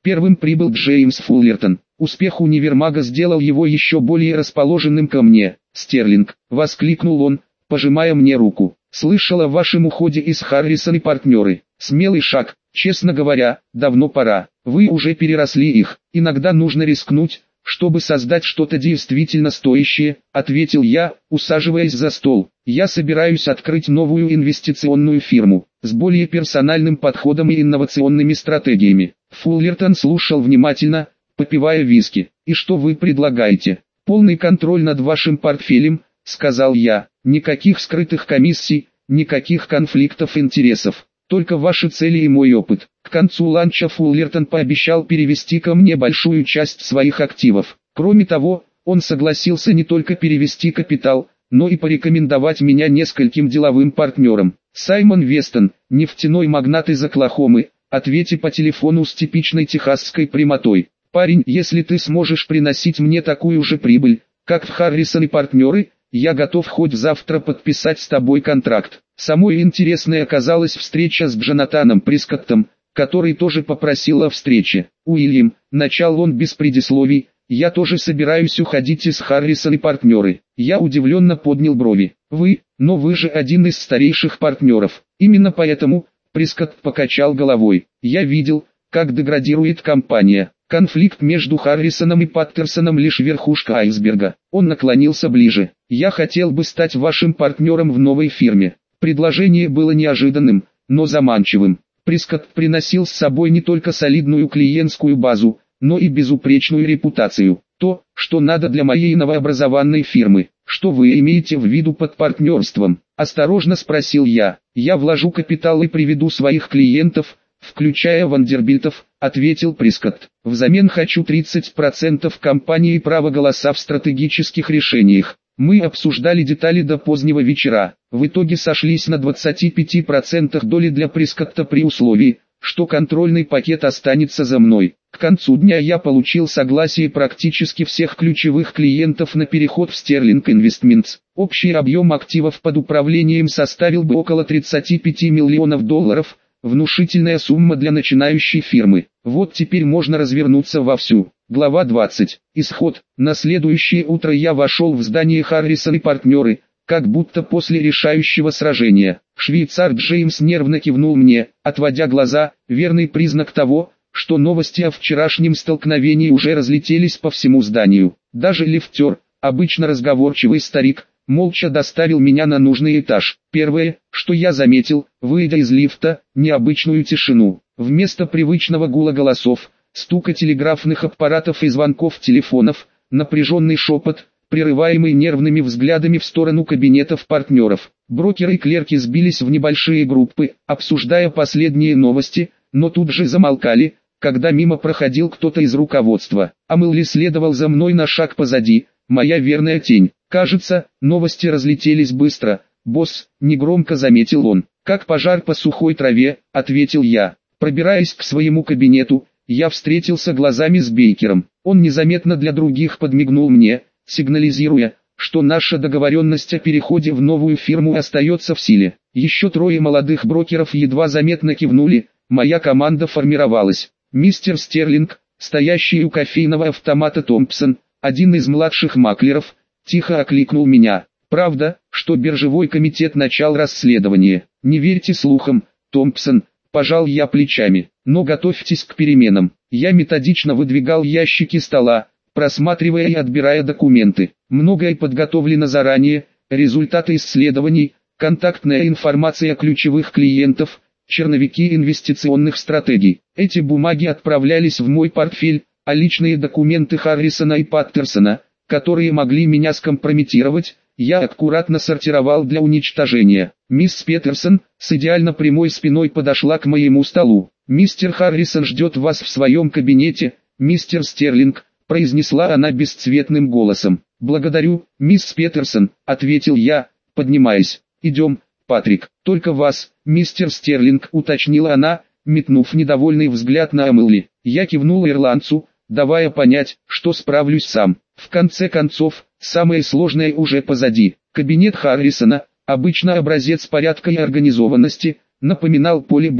Speaker 1: Первым прибыл Джеймс Фуллертон. Успех универмага сделал его еще более расположенным ко мне. «Стерлинг», — воскликнул он, пожимая мне руку. «Слышал о вашем уходе из Харрисон и партнеры. Смелый шаг, честно говоря, давно пора. Вы уже переросли их. Иногда нужно рискнуть, чтобы создать что-то действительно стоящее», — ответил я, усаживаясь за стол. «Я собираюсь открыть новую инвестиционную фирму, с более персональным подходом и инновационными стратегиями». Фуллертон слушал внимательно, попивая виски. «И что вы предлагаете?» «Полный контроль над вашим портфелем», — сказал я. «Никаких скрытых комиссий, никаких конфликтов интересов. Только ваши цели и мой опыт». К концу ланча Фуллертон пообещал перевести ко мне большую часть своих активов. Кроме того, он согласился не только перевести капитал, но и порекомендовать меня нескольким деловым партнерам. Саймон Вестон, нефтяной магнат из Оклахомы, ответи по телефону с типичной техасской прямотой. «Парень, если ты сможешь приносить мне такую же прибыль, как в Харрисон и партнеры, я готов хоть завтра подписать с тобой контракт». Самой интересной оказалась встреча с Джонатаном Прискоттом, который тоже попросил о встрече. «Уильям», — начал он без предисловий, — «я тоже собираюсь уходить из Харрисон и партнеры». Я удивленно поднял брови. «Вы, но вы же один из старейших партнеров». «Именно поэтому», — Прискотт покачал головой, — «я видел, как деградирует компания. Конфликт между Харрисоном и Паттерсоном лишь верхушка айсберга». Он наклонился ближе. «Я хотел бы стать вашим партнером в новой фирме». Предложение было неожиданным, но заманчивым. Прискотт приносил с собой не только солидную клиентскую базу, но и безупречную репутацию. «То, что надо для моей новообразованной фирмы». «Что вы имеете в виду под партнерством?» – осторожно спросил я. «Я вложу капитал и приведу своих клиентов, включая Вандербильтов», — ответил Прискотт. «Взамен хочу тридцать процентов компании и право голоса в стратегических решениях». Мы обсуждали детали до позднего вечера. В итоге сошлись на двадцати пяти процентах доли для Прискотта при условии, что контрольный пакет останется за мной. К концу дня я получил согласие практически всех ключевых клиентов на переход в Sterling Investments. Общий объем активов под управлением составил бы около тридцати пяти миллионов долларов, внушительная сумма для начинающей фирмы. Вот теперь можно развернуться вовсю. Глава двадцать. Исход. На следующее утро я вошел в здание Харрисон и партнеры, как будто после решающего сражения. Швейцар Джеймс нервно кивнул мне, отводя глаза, верный признак того, что новости о вчерашнем столкновении уже разлетелись по всему зданию. Даже лифтер, обычно разговорчивый старик, молча доставил меня на нужный этаж. Первое, что я заметил, выйдя из лифта, необычную тишину. Вместо привычного гула голосов, стука телеграфных аппаратов и звонков телефонов, напряженный шепот, прерываемый нервными взглядами в сторону кабинетов партнеров. Брокеры и клерки сбились в небольшие группы, обсуждая последние новости, но тут же замолкали, когда мимо проходил кто-то из руководства. А Мэлли следовал за мной на шаг позади, моя верная тень. «Кажется, новости разлетелись быстро, босс», — негромко заметил он. «Как пожар по сухой траве», — ответил я. Пробираясь к своему кабинету, я встретился глазами с Бейкером. Он незаметно для других подмигнул мне, сигнализируя, что наша договоренность о переходе в новую фирму остается в силе. Еще трое молодых брокеров едва заметно кивнули, моя команда формировалась. Мистер Стерлинг, стоящий у кофейного автомата Томпсон, один из младших маклеров, тихо окликнул меня. «Правда, что биржевой комитет начал расследование?» «Не верьте слухам, Томпсон», — пожал я плечами. «Но готовьтесь к переменам». Я методично выдвигал ящики стола, просматривая и отбирая документы. Многое подготовлено заранее, результаты исследований, контактная информация ключевых клиентов, черновики инвестиционных стратегий. Эти бумаги отправлялись в мой портфель, а личные документы Харрисона и Паттерсона, которые могли меня скомпрометировать, я аккуратно сортировал для уничтожения. Мисс Петерсон, с идеально прямой спиной подошла к моему столу. «Мистер Харрисон ждет вас в своем кабинете, мистер Стерлинг», — произнесла она бесцветным голосом. «Благодарю, мисс Петерсон», — ответил я, поднимаясь. «Идем, Патрик». «Только вас, мистер Стерлинг», — уточнила она, метнув недовольный взгляд на Эмили. Я кивнул ирландцу, давая понять, что справлюсь сам. В конце концов, самое сложное уже позади. Кабинет Харрисона, обычно образец порядка и организованности, напоминал поле боя.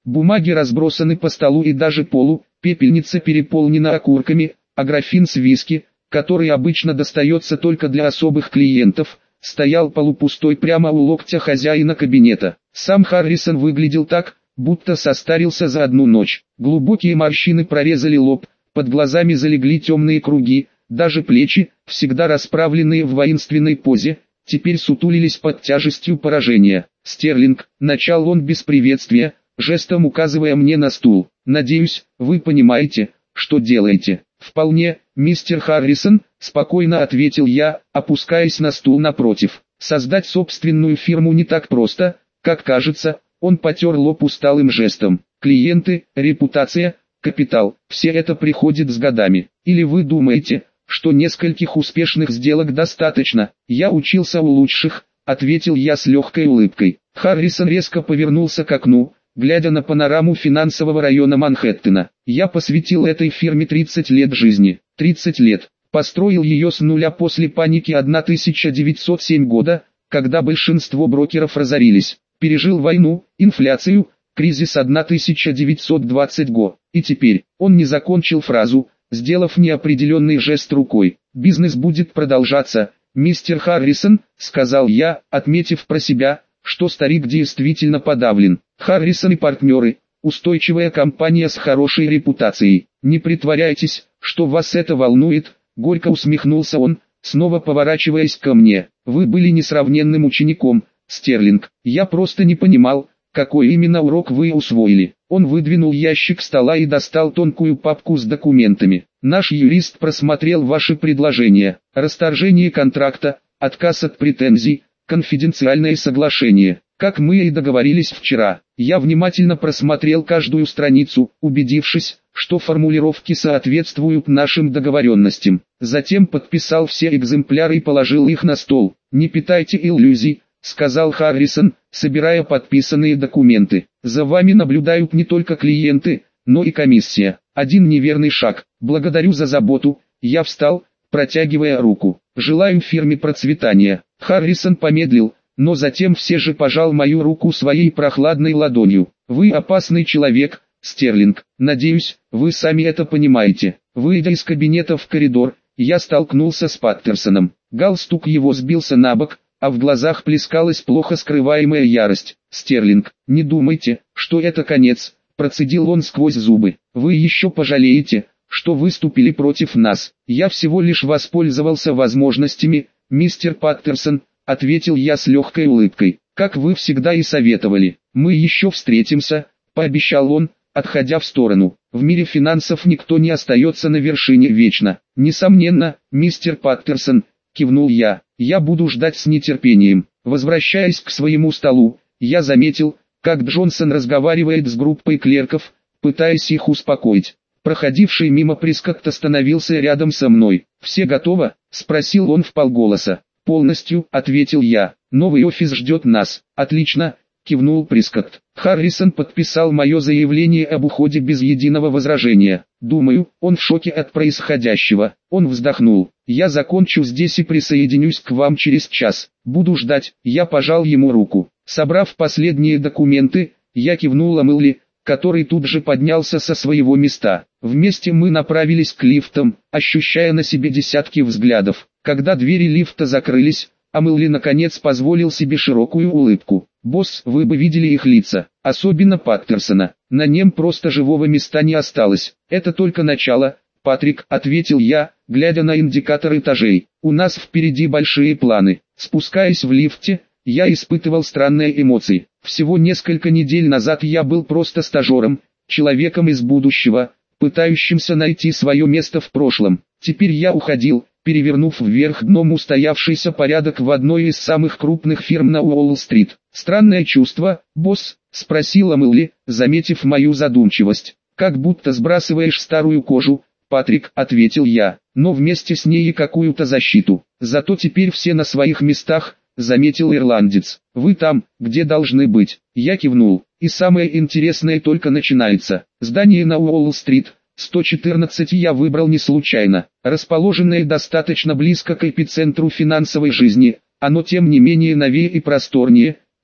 Speaker 1: Бумаги разбросаны по столу и даже полу, пепельница переполнена окурками, а графин с виски, который обычно достается только для особых клиентов, стоял полупустой прямо у локтя хозяина кабинета. Сам Харрисон выглядел так, будто состарился за одну ночь. Глубокие морщины прорезали лоб, под глазами залегли темные круги, даже плечи, всегда расправленные в воинственной позе, теперь сутулились под тяжестью поражения. «Стерлинг», — начал он без приветствия, жестом указывая мне на стул. «Надеюсь, вы понимаете, что делаете». «Вполне, мистер Харрисон», — спокойно ответил я, опускаясь на стул напротив. «Создать собственную фирму не так просто, как кажется». Он потер лоб усталым жестом. «Клиенты, репутация, капитал — все это приходит с годами. Или вы думаете, что нескольких успешных сделок достаточно?» «Я учился у лучших», — ответил я с легкой улыбкой. Харрисон резко повернулся к окну, глядя на панораму финансового района Манхэттена. «Я посвятил этой фирме тридцать лет жизни. тридцать лет. Построил ее с нуля после паники тысяча девятьсот седьмого года, когда большинство брокеров разорились. Пережил войну, инфляцию, кризис тысяча девятьсот двадцатого года. И теперь». Он не закончил фразу, сделав неопределенный жест рукой. «Бизнес будет продолжаться, мистер Харрисон», — сказал я, отметив про себя, что старик действительно подавлен. «Харрисон и партнеры, устойчивая компания с хорошей репутацией. Не притворяйтесь, что вас это волнует», — горько усмехнулся он, снова поворачиваясь ко мне. «Вы были несравненным учеником, Стерлинг. Я просто не понимал, какой именно урок вы усвоили». Он выдвинул ящик стола и достал тонкую папку с документами. «Наш юрист просмотрел ваши предложения. Расторжение контракта, отказ от претензий, конфиденциальное соглашение. Как мы и договорились вчера. Я внимательно просмотрел каждую страницу, убедившись, что формулировки соответствуют нашим договоренностям. Затем подписал все экземпляры и положил их на стол. «Не питайте иллюзий», — сказал Харрисон, собирая подписанные документы. «За вами наблюдают не только клиенты, но и комиссия. Один неверный шаг. Благодарю за заботу». Я встал, протягивая руку. «Желаю фирме процветания». Харрисон помедлил, но затем все же пожал мою руку своей прохладной ладонью. «Вы опасный человек, Стерлинг. Надеюсь, вы сами это понимаете». Выйдя из кабинета в коридор, я столкнулся с Паттерсоном. Галстук его сбился на бок, а в глазах плескалась плохо скрываемая ярость. «Стерлинг, не думайте, что это конец», — процедил он сквозь зубы. «Вы еще пожалеете, что выступили против нас. Я всего лишь воспользовался возможностями, мистер Паттерсон», — ответил я с легкой улыбкой. «Как вы всегда и советовали. Мы еще встретимся», — пообещал он, отходя в сторону. «В мире финансов никто не остается на вершине вечно». «Несомненно, мистер Паттерсон», — кивнул я. «Я буду ждать с нетерпением». Возвращаясь к своему столу, я заметил, как Джонсон разговаривает с группой клерков, пытаясь их успокоить. Проходивший мимо Прискотт остановился рядом со мной. «Все готово?» — спросил он вполголоса. «Полностью», — ответил я. «Новый офис ждет нас». «Отлично», — кивнул Прискотт. Харрисон подписал мое заявление об уходе без единого возражения. Думаю, он в шоке от происходящего. Он вздохнул. «Я закончу здесь и присоединюсь к вам через час. Буду ждать». Я пожал ему руку. Собрав последние документы, я кивнул Амелли, который тут же поднялся со своего места. Вместе мы направились к лифтам, ощущая на себе десятки взглядов. Когда двери лифта закрылись, Амелли наконец позволил себе широкую улыбку. «Босс, вы бы видели их лица, особенно Паттерсона. На нем просто живого места не осталось». «Это только начало, Патрик», — ответил я, глядя на индикатор этажей. «У нас впереди большие планы». Спускаясь в лифте, я испытывал странные эмоции. Всего несколько недель назад я был просто стажером, человеком из будущего, пытающимся найти свое место в прошлом. Теперь я уходил, перевернув вверх дном устоявшийся порядок в одной из самых крупных фирм на Уолл-стрит. «Странное чувство, босс?» — спросила Мэлли, заметив мою задумчивость. «Как будто сбрасываешь старую кожу, Патрик», — ответил я, «но вместе с ней и какую-то защиту. Зато теперь все на своих местах», — заметил ирландец. «Вы там, где должны быть». Я кивнул. «И самое интересное только начинается. Здание на Уолл-стрит, сто четырнадцать, я выбрал не случайно. Расположенное достаточно близко к эпицентру финансовой жизни, оно тем не менее новее и просторнее,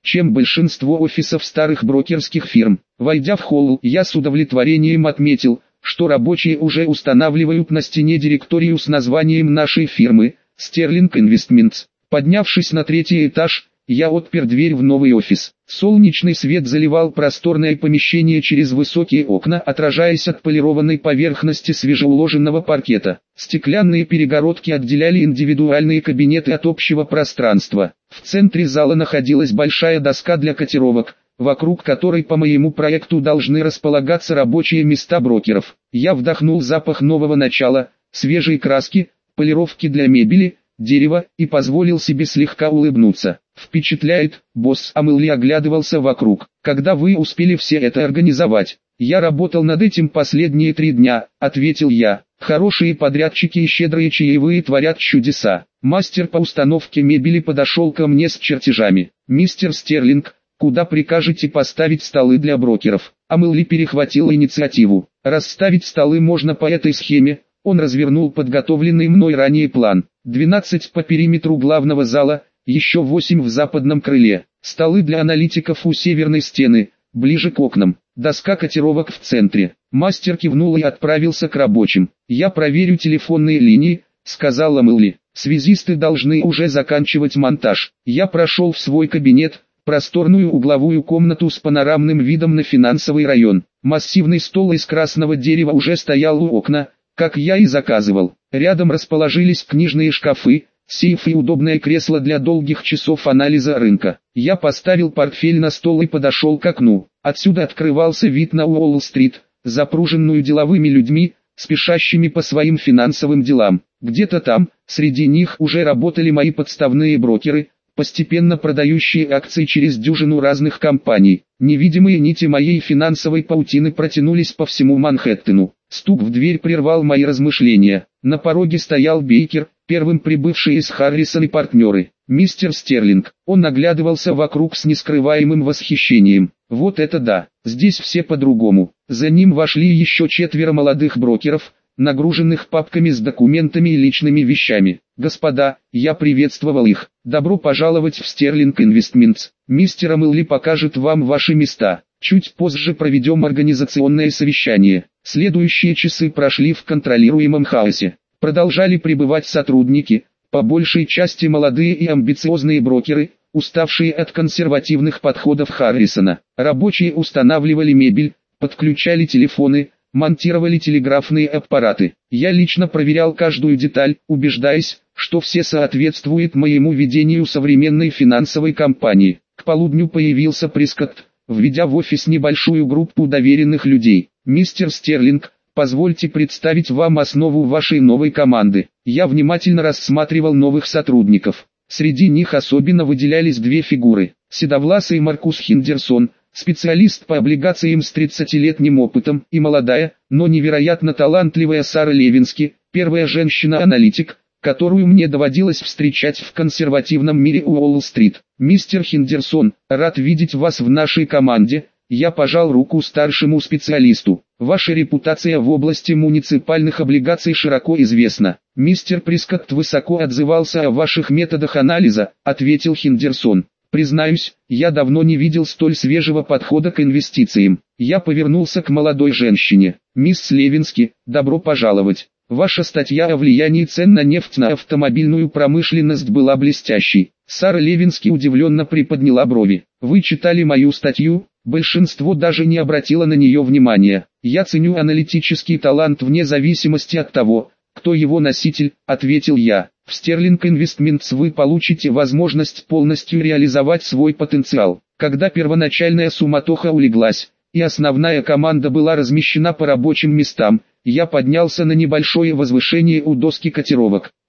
Speaker 1: чем большинство офисов старых брокерских фирм. Войдя в холл, я с удовлетворением отметил, что рабочие уже устанавливают на стене директорию с названием нашей фирмы Sterling Investments. Поднявшись на третий этаж, я отпер дверь в новый офис. Солнечный свет заливал просторное помещение через высокие окна, отражаясь от полированной поверхности свежеуложенного паркета. Стеклянные перегородки отделяли индивидуальные кабинеты от общего пространства. В центре зала находилась большая доска для котировок, вокруг которой по моему проекту должны располагаться рабочие места брокеров. Я вдохнул запах нового начала, свежей краски, полировки для мебели, дерева, и позволил себе слегка улыбнуться. «Впечатляет, босс», — Амелли оглядывался вокруг. «Когда вы успели все это организовать?» «Я работал над этим последние три дня», — ответил я. «Хорошие подрядчики и щедрые чаевые творят чудеса». Мастер по установке мебели подошел ко мне с чертежами. «Мистер Стерлинг, куда прикажете поставить столы для брокеров?» Амелли перехватил инициативу. «Расставить столы можно по этой схеме». Он развернул подготовленный мной ранее план. двенадцать по периметру главного зала, еще восемь в западном крыле. Столы для аналитиков у северной стены, ближе к окнам. Доска котировок в центре. Мастер кивнул и отправился к рабочим. «Я проверю телефонные линии», — сказала Амелли. «Связисты должны уже заканчивать монтаж». Я прошел в свой кабинет, просторную угловую комнату с панорамным видом на финансовый район. Массивный стол из красного дерева уже стоял у окна, как я и заказывал. Рядом расположились книжные шкафы, сейф и удобное кресло для долгих часов анализа рынка. Я поставил портфель на стол и подошел к окну. Отсюда открывался вид на Уолл-стрит, запруженную деловыми людьми, спешащими по своим финансовым делам. Где-то там, среди них уже работали мои подставные брокеры, постепенно продающие акции через дюжину разных компаний. Невидимые нити моей финансовой паутины протянулись по всему Манхэттену. Стук в дверь прервал мои размышления. На пороге стоял Бейкер, первым прибывший из Харрисон и партнеры. «Мистер Стерлинг». Он наглядывался вокруг с нескрываемым восхищением. «Вот это да, здесь все по-другому». За ним вошли еще четверо молодых брокеров, нагруженных папками с документами и личными вещами. «Господа, я приветствовал их. Добро пожаловать в Sterling Investments. Мистер Амелли покажет вам ваши места. Чуть позже проведем организационное совещание». Следующие часы прошли в контролируемом хаосе. Продолжали прибывать сотрудники, по большей части молодые и амбициозные брокеры, уставшие от консервативных подходов Харрисона. Рабочие устанавливали мебель, подключали телефоны, монтировали телеграфные аппараты. Я лично проверял каждую деталь, убеждаясь, что все соответствует моему видению современной финансовой компании. К полудню появился Прескотт, введя в офис небольшую группу доверенных людей. «Мистер Стерлинг, позвольте представить вам основу вашей новой команды». Я внимательно рассматривал новых сотрудников. Среди них особенно выделялись две фигуры. Седовласый Маркус Хендерсон, специалист по облигациям с тридцатилетним опытом, и молодая, но невероятно талантливая Сара Левински, первая женщина-аналитик, которую мне доводилось встречать в консервативном мире Уолл-стрит. «Мистер Хендерсон, рад видеть вас в нашей команде». Я пожал руку старшему специалисту. «Ваша репутация в области муниципальных облигаций широко известна». «Мистер Прескотт высоко отзывался о ваших методах анализа», — ответил Хендерсон. «Признаюсь, я давно не видел столь свежего подхода к инвестициям». Я повернулся к молодой женщине. «Мисс Левински, добро пожаловать. Ваша статья о влиянии цен на нефть на автомобильную промышленность была блестящей». Сара Левински удивленно приподняла брови. «Вы читали мою статью?» Большинство даже не обратило на нее внимания. «Я ценю аналитический талант вне зависимости от того, кто его носитель», — ответил я. «В Sterling Investments вы получите возможность полностью реализовать свой потенциал». Когда первоначальная суматоха улеглась, и основная команда была размещена по рабочим местам, я поднялся на небольшое возвышение у доски котировок.